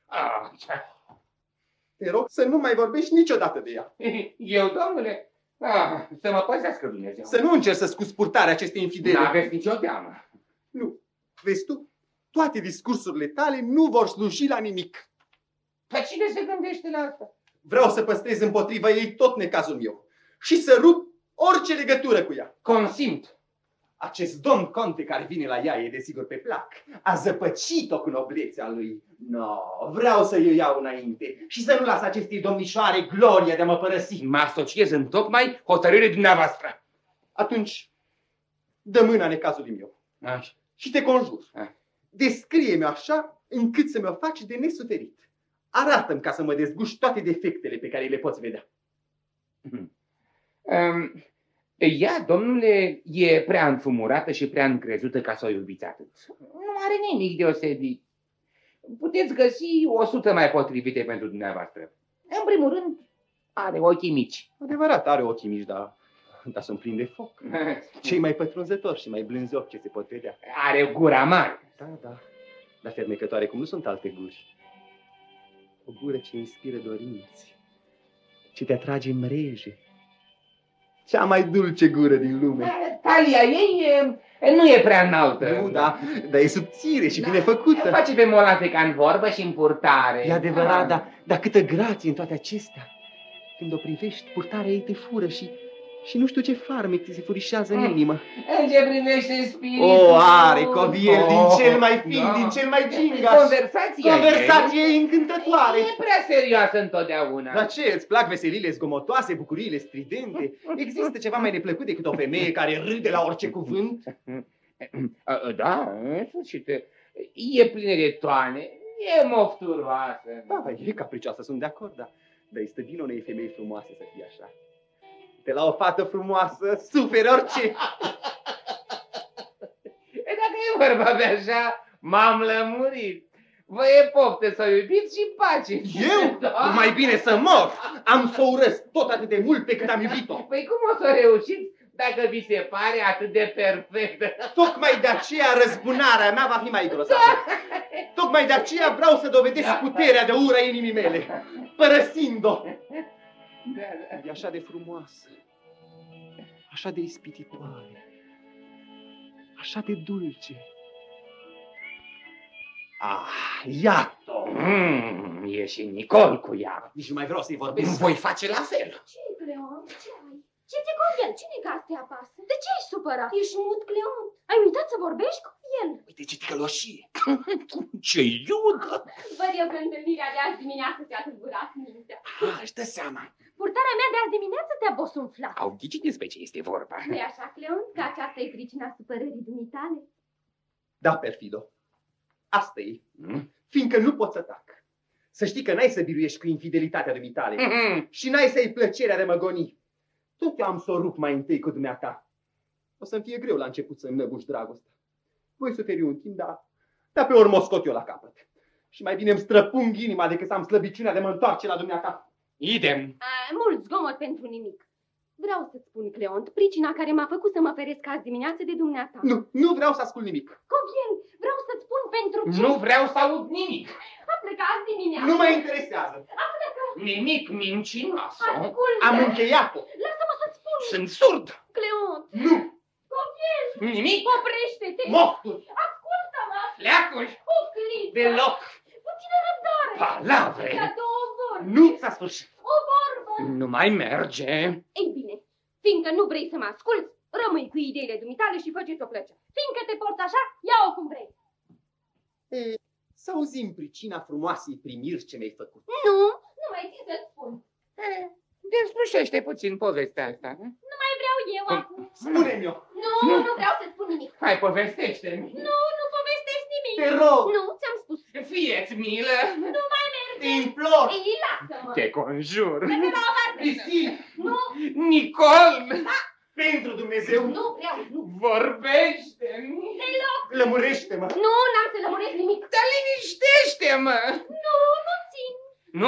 Te rog să nu mai vorbești niciodată de ea. Eu, domnule? Să mă păzească Dumnezeu. Să nu încerci să scuzi purtarea acestei infidele. N-aveți nicio teamă. Nu. Vezi tu? Toate discursurile tale nu vor sluji la nimic. Pe cine se gândește la asta? Vreau să păstrez împotriva ei tot necazul meu și să rup orice legătură cu ea. Consimt. Acest domn conte care vine la ea e desigur pe plac. A zăpăcit-o cu noblețea lui. No, vreau să-i iau înainte și să nu las acestei domnișoare gloria de a mă părăsi. Mă asociez în tocmai hotărârea dumneavoastră. Atunci, dă mâna necazului meu. Așa. Și te conjur. Descrie-mi așa încât să mă faci de nesuferit. Arată-mi ca să mă dezguși toate defectele pe care le poți vedea. Ea, domnule, e prea înfumurată și prea încrezută ca să o iubiți atât. Nu are nimic deosebit. Puteți găsi 100 mai potrivite pentru dumneavoastră. În primul rând, are ochii mici. Adevărat, are ochii mici, dar sunt plini de foc. Cei mai pătrunzători și mai blânzi ochi ce se pot vedea. Are gura mare. Da, dar fermecătoare cum nu sunt alte guri. O gură ce inspiră dorinți, ce te atrage mreje. Cea mai dulce gură din lume. Talia ei nu e prea înaltă. Nu, dar e subțire și bine făcută. Face pe molate ca în vorbă și în purtare. E adevărat, dar câtă grație în toate acestea. Când o privești, purtarea ei te fură și nu știu ce farmec ți se furișează în inimă. În ce privește spiritul... O, are coviel din cel mai fin, din cel mai gingaș. Conversația ei încântătoare. E prea serioasă întotdeauna. Dar ce, îți plac veselile zgomotoase, bucuriile stridente? Există ceva mai neplăcut decât o femeie care râde la orice cuvânt? Da, în sfârșit. E plină de toane, e mofturoasă. Da, e capricioasă, sunt de acord, dar îi stă bine unei femei frumoase să fie așa. De la o fată frumoasă, suferi orice. Dacă e vorba de așa, m-am lămurit. Vă e poftă să o iubiți și pace. Eu? Da. Mai bine să mor. Am să o urăsc tot atât de mult pe cât am iubit-o. Păi cum o să reușiți dacă vi se pare atât de perfectă? Tocmai de aceea răzbunarea mea va fi mai grozavă. Tocmai de aceea vreau să dovedesc puterea de ură a inimii mele, părăsind-o. E așa de frumoasă, așa de ispititoare, așa de dulce. Iată-o! E și Nicol cu ea. Nici nu mai vreau să-i vorbesc. Voi face la fel. Ce-i, Cleon? Ce ai? Ce-ți cu el? Cine ca te apasă? De ce ești supărat? Ești mut, Cleon. Ai uitat să vorbești cu el? Uite ce ticăloșie! Ce iudă! Văd eu că întâlnirea de azi dimineață ți-a tulburat mintea. Își dă seama. Purtarea mea de azi dimineață te-a bosunflat. Au ghicit despre ce este vorba. Nu-i așa, Cleon, că aceasta e pricina supărării dumitale? Da, perfido. Asta e. Fiindcă nu pot să tac. Să știi că n-ai să biruiești cu infidelitatea dumitale și n-ai să-i plăcerea de mă goni. Tot eu am să o rup mai întâi cu dumneata. O să-mi fie greu la început să înnăbuși dragostea. Voi suferi un timp, dar pe urmă o scot eu la capăt. Și mai bine îmi străpung inima decât să am slăbiciunea de mă întoarce la dumneata. Idem. Mult zgomot pentru nimic. Vreau să-ți spun, Cleont, pricina care m-a făcut să mă feresc azi dimineață de dumneata. Nu vreau să ascult nimic. Coviel, vreau să-ți spun pentru ce... Nu vreau să aud nimic. A plecat azi dimineață. Nu mă interesează. A plecat. Nimic mincinoasă. Ascultă. Am încheiat-o. Lasă-mă să-ți spun. Sunt surd. Cleont. Nu. Coviel. Nimic. Oprește-te. Mofturi. Ascultă-mă. Leacuri. O clipă. Deloc. Puțină răbdare. Palavre. Ca două vorbe. Nu s-a sfârșit. O vorbă. Nu mai merge. Ei bine, fiindcă nu vrei să mă asculți, rămâi cu ideile dumitale și fă-ți-o plăcere. Fiindcă te porți așa, ia-o cum vrei. Să auzim pricina frumoasei primiri ce mi-ai făcut. Nu mai țin să-ți spun. Deslușește puțin povestea asta. Nu mai vreau eu acum. Spune-mi-o. Nu vreau să spun nimic. Hai, povestește-mi. Nu povestesc nimic. Te rog. Nu, ți-am spus. Fie-ți milă. Nu mai merge. Te implor. Ei, lasă-mă. Te conjur. Merge la o parte. Priscil. Nu. Nicol. Pentru Dumnezeu. Nu vreau, nu. Vorbește-mi. Deloc. Lămurește-mă. Nu, n-am să lămuresc nimic. Dar liniștește-mă. Nu țin. Nu?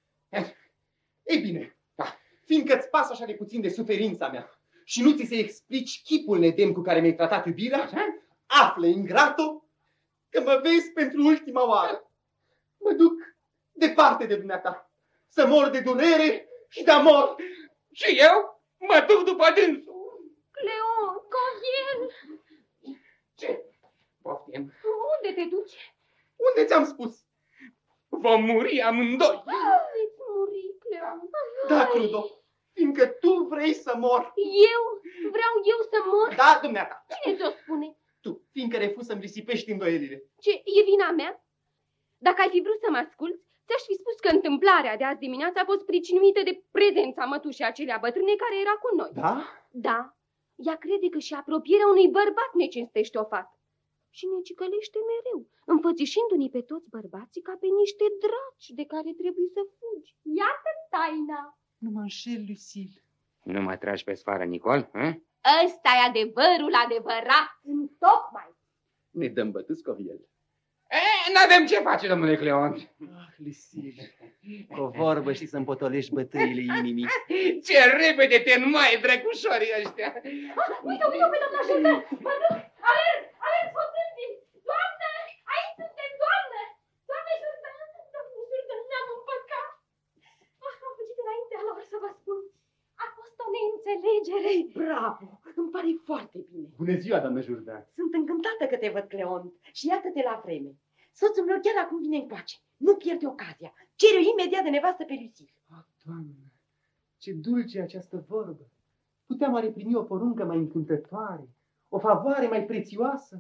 Ei bine, fiindcă-ți pasă așa de puțin de suferința mea și nu ți se explici chipul nedemn cu care mi-ai tratat iubirea, află, ingrato, că mă vezi pentru ultima oară. Mă duc departe de dumneata, să mor de durere și de amor. Și eu mă duc după dânsul. Cleon, Coviel. Ce? Poftim. Unde te duci? Unde ți-am spus? Vom muri amândoi. Veți muri, Cleon. Da, Crudo, fiindcă tu vrei să mor. Eu? Vreau eu să mor? Da, dumneata. Cine ți-o spune? Tu, fiindcă refuzi să-mi risipești îndoielile. Ce, e vina mea? Dacă ai fi vrut să mă asculți, ți-aș fi spus că întâmplarea de azi dimineață a fost pricinuită de prezența mătușii acelea bătrâne care era cu noi. Da? Da. Ea crede că și apropierea unui bărbat ne cinstește o fată. Și ne cicălește mereu, înfățișindu-ne pe toți bărbații ca pe niște draci de care trebuie să fugi. Iată taina. Nu mă înșel, Lucille. Nu mă tragi pe sfoară, Nicol? Ăsta e adevărul adevărat, întocmai. Ne dăm bătuți, Coviel. N-avem ce face, domnule Cleon. Ah, Lucille, cu o vorbă știi să împotolești bătăile inimii. Ce repede te înmoaie drăgușorii ăștia. Uite pe doamna Jurda, mă duc, alerg, sfătându-i. Doamnă, aici suntem, doamnă. Doamne Jurda, ne-am împăcat. Am fugit înaintea lor să vă spun. A fost o neînțelegere. Bravo, îmi pare foarte bine. Bună ziua, doamnă Jourdan. Sunt încântată că te văd, Cleon, și iată-te la vreme. Soțul meu chiar acum vine încoace. Nu pierde ocazia. Cere imediat de nevastă pe Lucille. Doamnă, ce dulce această vorbă. Puteam oare primi o poruncă mai încântătoare, o favoare mai prețioasă?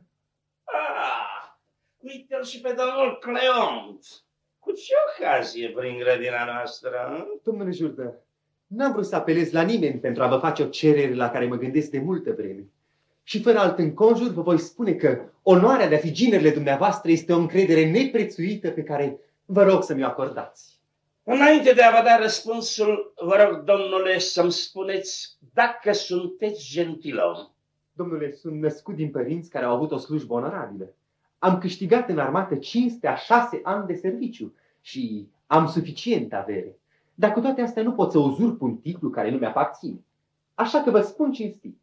Uite-l și pe domnul Cleont. Cu ce ocazie prin grădina noastră? Domnule Jourdan, n-am vrut să apelez la nimeni pentru a vă face o cerere la care mă gândesc de multă vreme. Și fără alt înconjur vă voi spune că onoarea de a fi ginerile dumneavoastră este o încredere neprețuită pe care vă rog să mi-o acordați. Înainte de a vă da răspunsul, vă rog, domnule, să-mi spuneți dacă sunteți gentilom. Domnule, sunt născut din părinți care au avut o slujbă onorabilă. Am câștigat în armată cinstea 6 ani de serviciu și am suficientă avere. Dar cu toate astea nu pot să uzurp un titlu care nu mi-aparține. Așa că vă spun cinstit,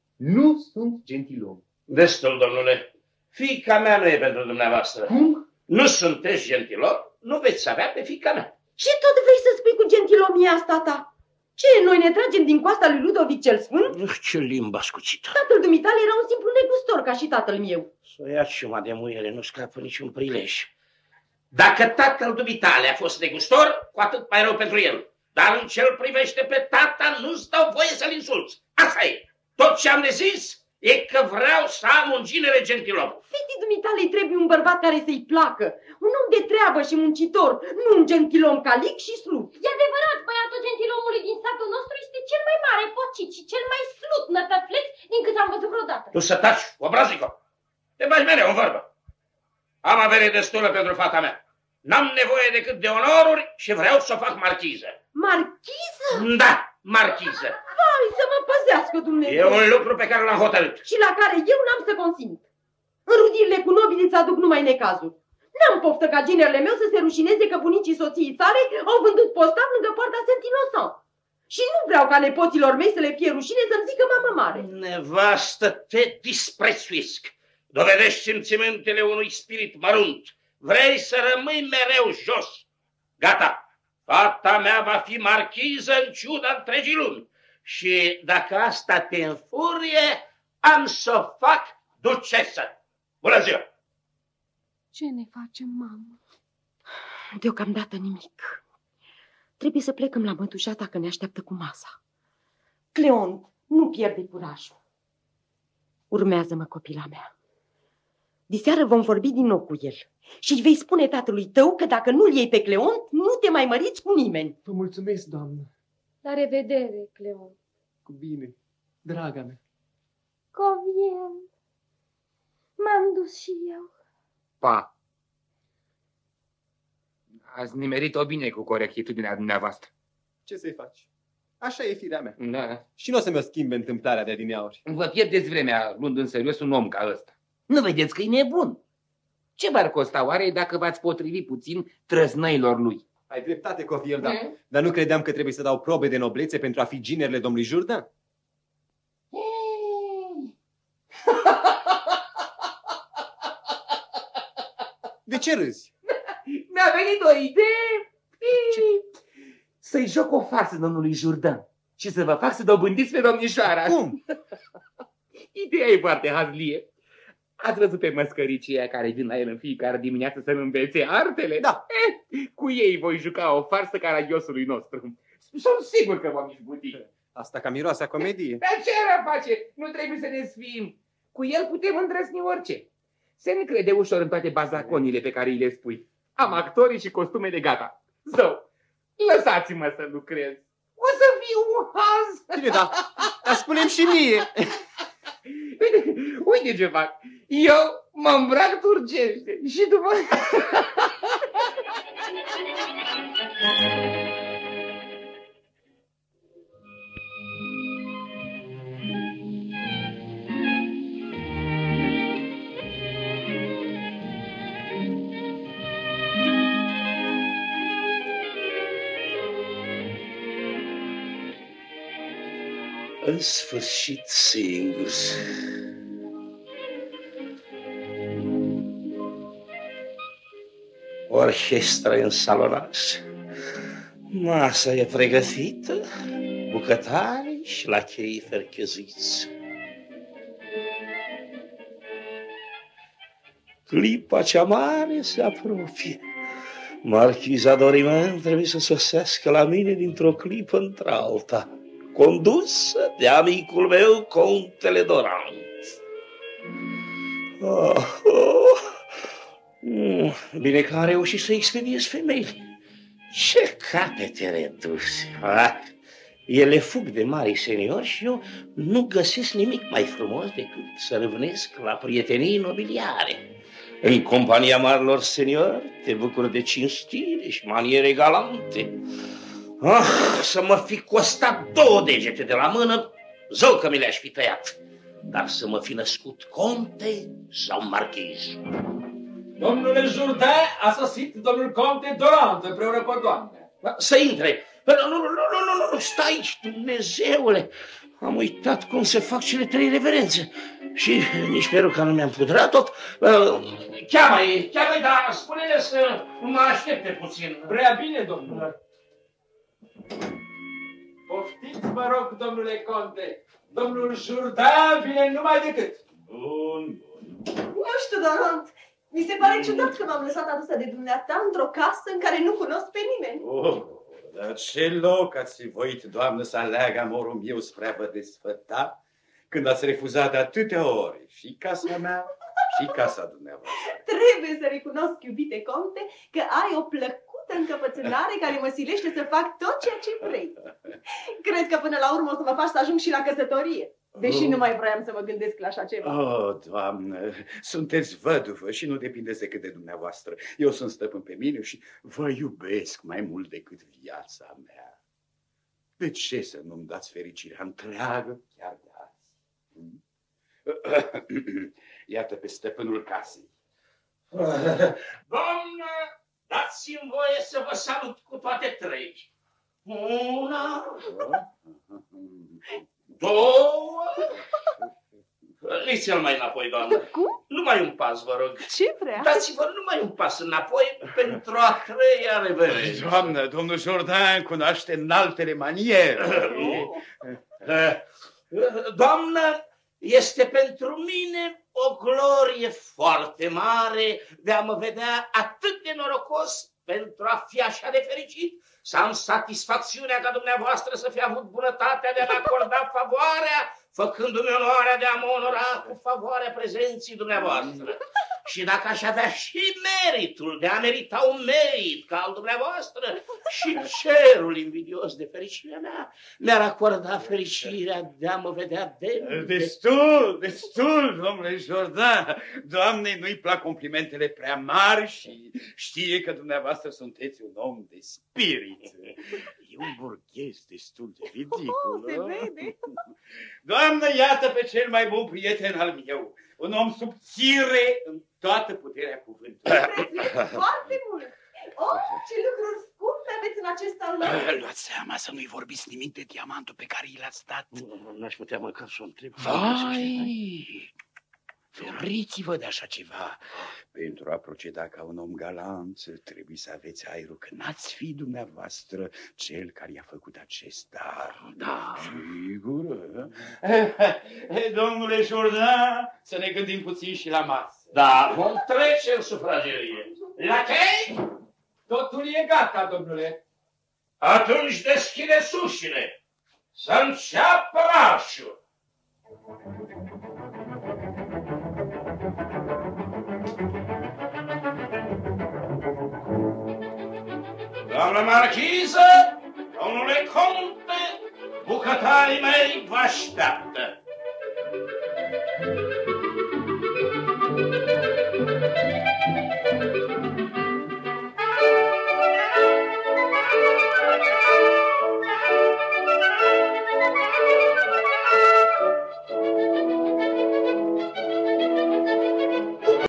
nu sunt gentilom. Destul, domnule. Fiica mea nu e pentru dumneavoastră. Cum? Nu sunteți gentilom, nu veți avea pe fiica mea. Ce tot vrei să spui cu gentilomia asta ta? Ce, noi ne tragem din coasta lui Ludovic cel Sfânt? Ce limbă ascuțită. Tatăl dumitale era un simplu negustor ca și tatăl meu. Să ia ciuma de muiere, nu scapă niciun prilej. Dacă tatăl dumitale a fost negustor, cu atât mai rău pentru el. Dar în ce-l privește pe tata, nu-ți dau voie să-l insulți. Asta e. Tot ce am de zis e că vreau să am un ginere gentilom. Fetii dumitale îi trebuie un bărbat care să-i placă. Un om de treabă și muncitor, nu un gentilom calic și slut. E adevărat, băiatul gentilomului din satul nostru este cel mai mare pocit și cel mai slut nătăfleț din cât am văzut vreodată. Tu să taci, obrazico. Te bagi mereu în vorbă. Am avere destulă pentru fata mea. N-am nevoie decât de onoruri și vreau să o fac marchiză. Marchiză? Da, marchiză. Vai, să mă păzească Dumnezeu. E un lucru pe care l-am hotărât. Și la care eu n-am să consimt. Înrudirile cu nobilii îți aduc numai necazuri. N-am poftă ca ginerele meu să se rușineze că bunicii soției sale au vândut postav lângă poarta Saint-Innocent. Și nu vreau ca nepoților mei să le fie rușine să-mi zică mamă mare. Nevastă, te disprețuiesc. Dovedești simțimentele unui spirit mărunt. Vrei să rămâi mereu jos. Gata, fata mea va fi marchiză în ciuda întregii luni. Și dacă asta te înfurie, am să o fac ducesă. Bună ziua! Ce ne facem, mamă? Deocamdată nimic. Trebuie să plecăm la mătușata că ne așteaptă cu masa. Cleont, nu pierde curajul. Urmează-mă, copila mea. Diseară vom vorbi din nou cu el. Și îi vei spune tatălui tău că dacă nu-l iei pe Cleont, nu te mai măriți cu nimeni. Vă mulțumesc, doamnă. La revedere, Cleon. Cu bine, draga mea. Convient. M-am dus și eu. Pa! Ați nimerit-o bine cu corectitudinea dumneavoastră. Ce să-i faci? Așa e firea mea. Da. Și nu o să-mi o schimbe întâmplarea de adineauri. Vă pierdeți vremea luând în serios un om ca ăsta. Nu vedeți că e nebun? Ce v-ar costa oare dacă v-ați potrivi puțin trăznăilor lui? Ai dreptate, Covier, da. Dar nu credeam că trebuie să dau probe de noblețe pentru a fi ginerele domnului Jourdan? De ce râzi? Mi-a venit o idee. Să-i joc o farsă domnului Jourdan și să vă fac să dobândiți pe domnișoara. Cum? Ideea e foarte hazlie. Ați văzut pe măscăricii aia care vin la el în fiecare dimineață să-l învețe artele? Da. Cu ei voi juca o farsă caragiosului nostru. Sunt sigur că vom izbuti. Asta ca miroasa comedie. Dar ce ar face? Nu trebuie să ne sfim. Cu el putem îndrăzni orice. Se ne crede ușor în toate bazaconile pe care îi le spui. Am actorii și costumele gata. Zău, lăsați-mă să lucrez. O să fiu un haz. Bine, da. Dar spune-mi și mie. Uite ce fac. Eu mă îmbrac turcește și după... În sfârșit singur. Orchestra e în salonaj. Masa e pregătită, bucătari și lachei fercheziți. Clipa cea mare se apropie. Marchiza Doriman trebuie să sosească la mine dintr-o clipă într-alta, condusă de amicul meu, Contele Dorant. Bine că a reușit să expediez femeile. Ce capete reduse! Ele fug de mari seniori și eu nu găsesc nimic mai frumos decât să râvnesc la prietenii nobiliare. În compania marilor seniori te bucuri de cinstire și maniere galante. Să mă fi costat 2 degete de la mână, zău că mi le-aș fi tăiat. Dar să mă fi născut conte sau marchiz. Domnule Jourdan, a sosit domnul Conte Dorant împreună cu o doamnă. Să intre. Nu, stai aici, Dumnezeule. Am uitat cum se fac cele 3 reverențe. Și nici peruca nu mi-am pudrat-o. Cheamă-i, dar spune-le să mă aștepte puțin. Prea bine, domnule. Poftiți, vă rog, domnule Conte. Domnul Jourdan vine numai decât. Bun. Nu știu, Dorant. Mi se pare ciudat că m-am lăsat adusă de dumneata într-o casă în care nu cunosc pe nimeni. Dar ce loc ați voit, doamnă, să aleagă amorul meu spre a vă desfăta, când ați refuzat de atâtea ori și casa mea și casa dumneavoastră. Trebuie să recunosc, iubite Conte, că ai o plăcută încăpățânare care mă silește să fac tot ceea ce vrei. Cred că până la urmă o să mă faci să ajung și la căsătorie. Deși nu mai vroiam să mă gândesc la așa ceva. Doamnă, sunteți văduvă și nu depindeți decât de dumneavoastră. Eu sunt stăpân pe mine și vă iubesc mai mult decât viața mea. De ce să nu-mi dați fericirea întreagă chiar de azi? Iată pe stăpânul casei. Doamnă, dați-mi voie să vă salut cu toate 3. 1, 2... Liți-l mai înapoi, doamnă. Cum? Numai un pas, vă rog. Ce vrea? Dați-vă numai un pas înapoi pentru a 3-a reverență. Doamnă, domnul Jourdan cunoaște înaltele maniere. Doamnă, este pentru mine o glorie foarte mare de a mă vedea atât de norocos pentru a fi așa de fericit, să am satisfacțiunea ca dumneavoastră să fi avut bunătatea de a-mi acorda favoarea, făcându-mi onoarea de a mă onora cu favoarea prezenții dumneavoastră. Și dacă aș avea și meritul de a merita un merit ca al dumneavoastră, și cerul invidios de fericirea mea mi-ar acorda fericirea de a mă vedea demn. Destul, domnule Jordan. Doamnei nu-i plac complimentele prea mari și știe că dumneavoastră sunteți un om de spirit. E un burghez destul de ridicol. Se vede. Doamnă, iată pe cel mai bun prieten al meu. Un om subțire în toată puterea cuvântului. Prețuiesc foarte mult. Oh, ce lucruri scumpe aveți în acest salon. Luați seama să nu-i vorbiți nimic de diamantul pe care i l-ați dat. N-aș putea măcar să o întreb. Vai! Feriți-vă de așa ceva. Pentru a proceda ca un om galant, trebuie să aveți aerul că n-ați fi dumneavoastră cel care i-a făcut acest dar. Da. Sigur. Domnule Jordan, să ne gândim puțin și la masă. Da, vom trece în sufragerie. La chei? Totul e gata, domnule. Atunci deschide ușile. Să înceapă marșul. Doamnă marchiză, domnule conte, bucătarii mei vă așteaptă.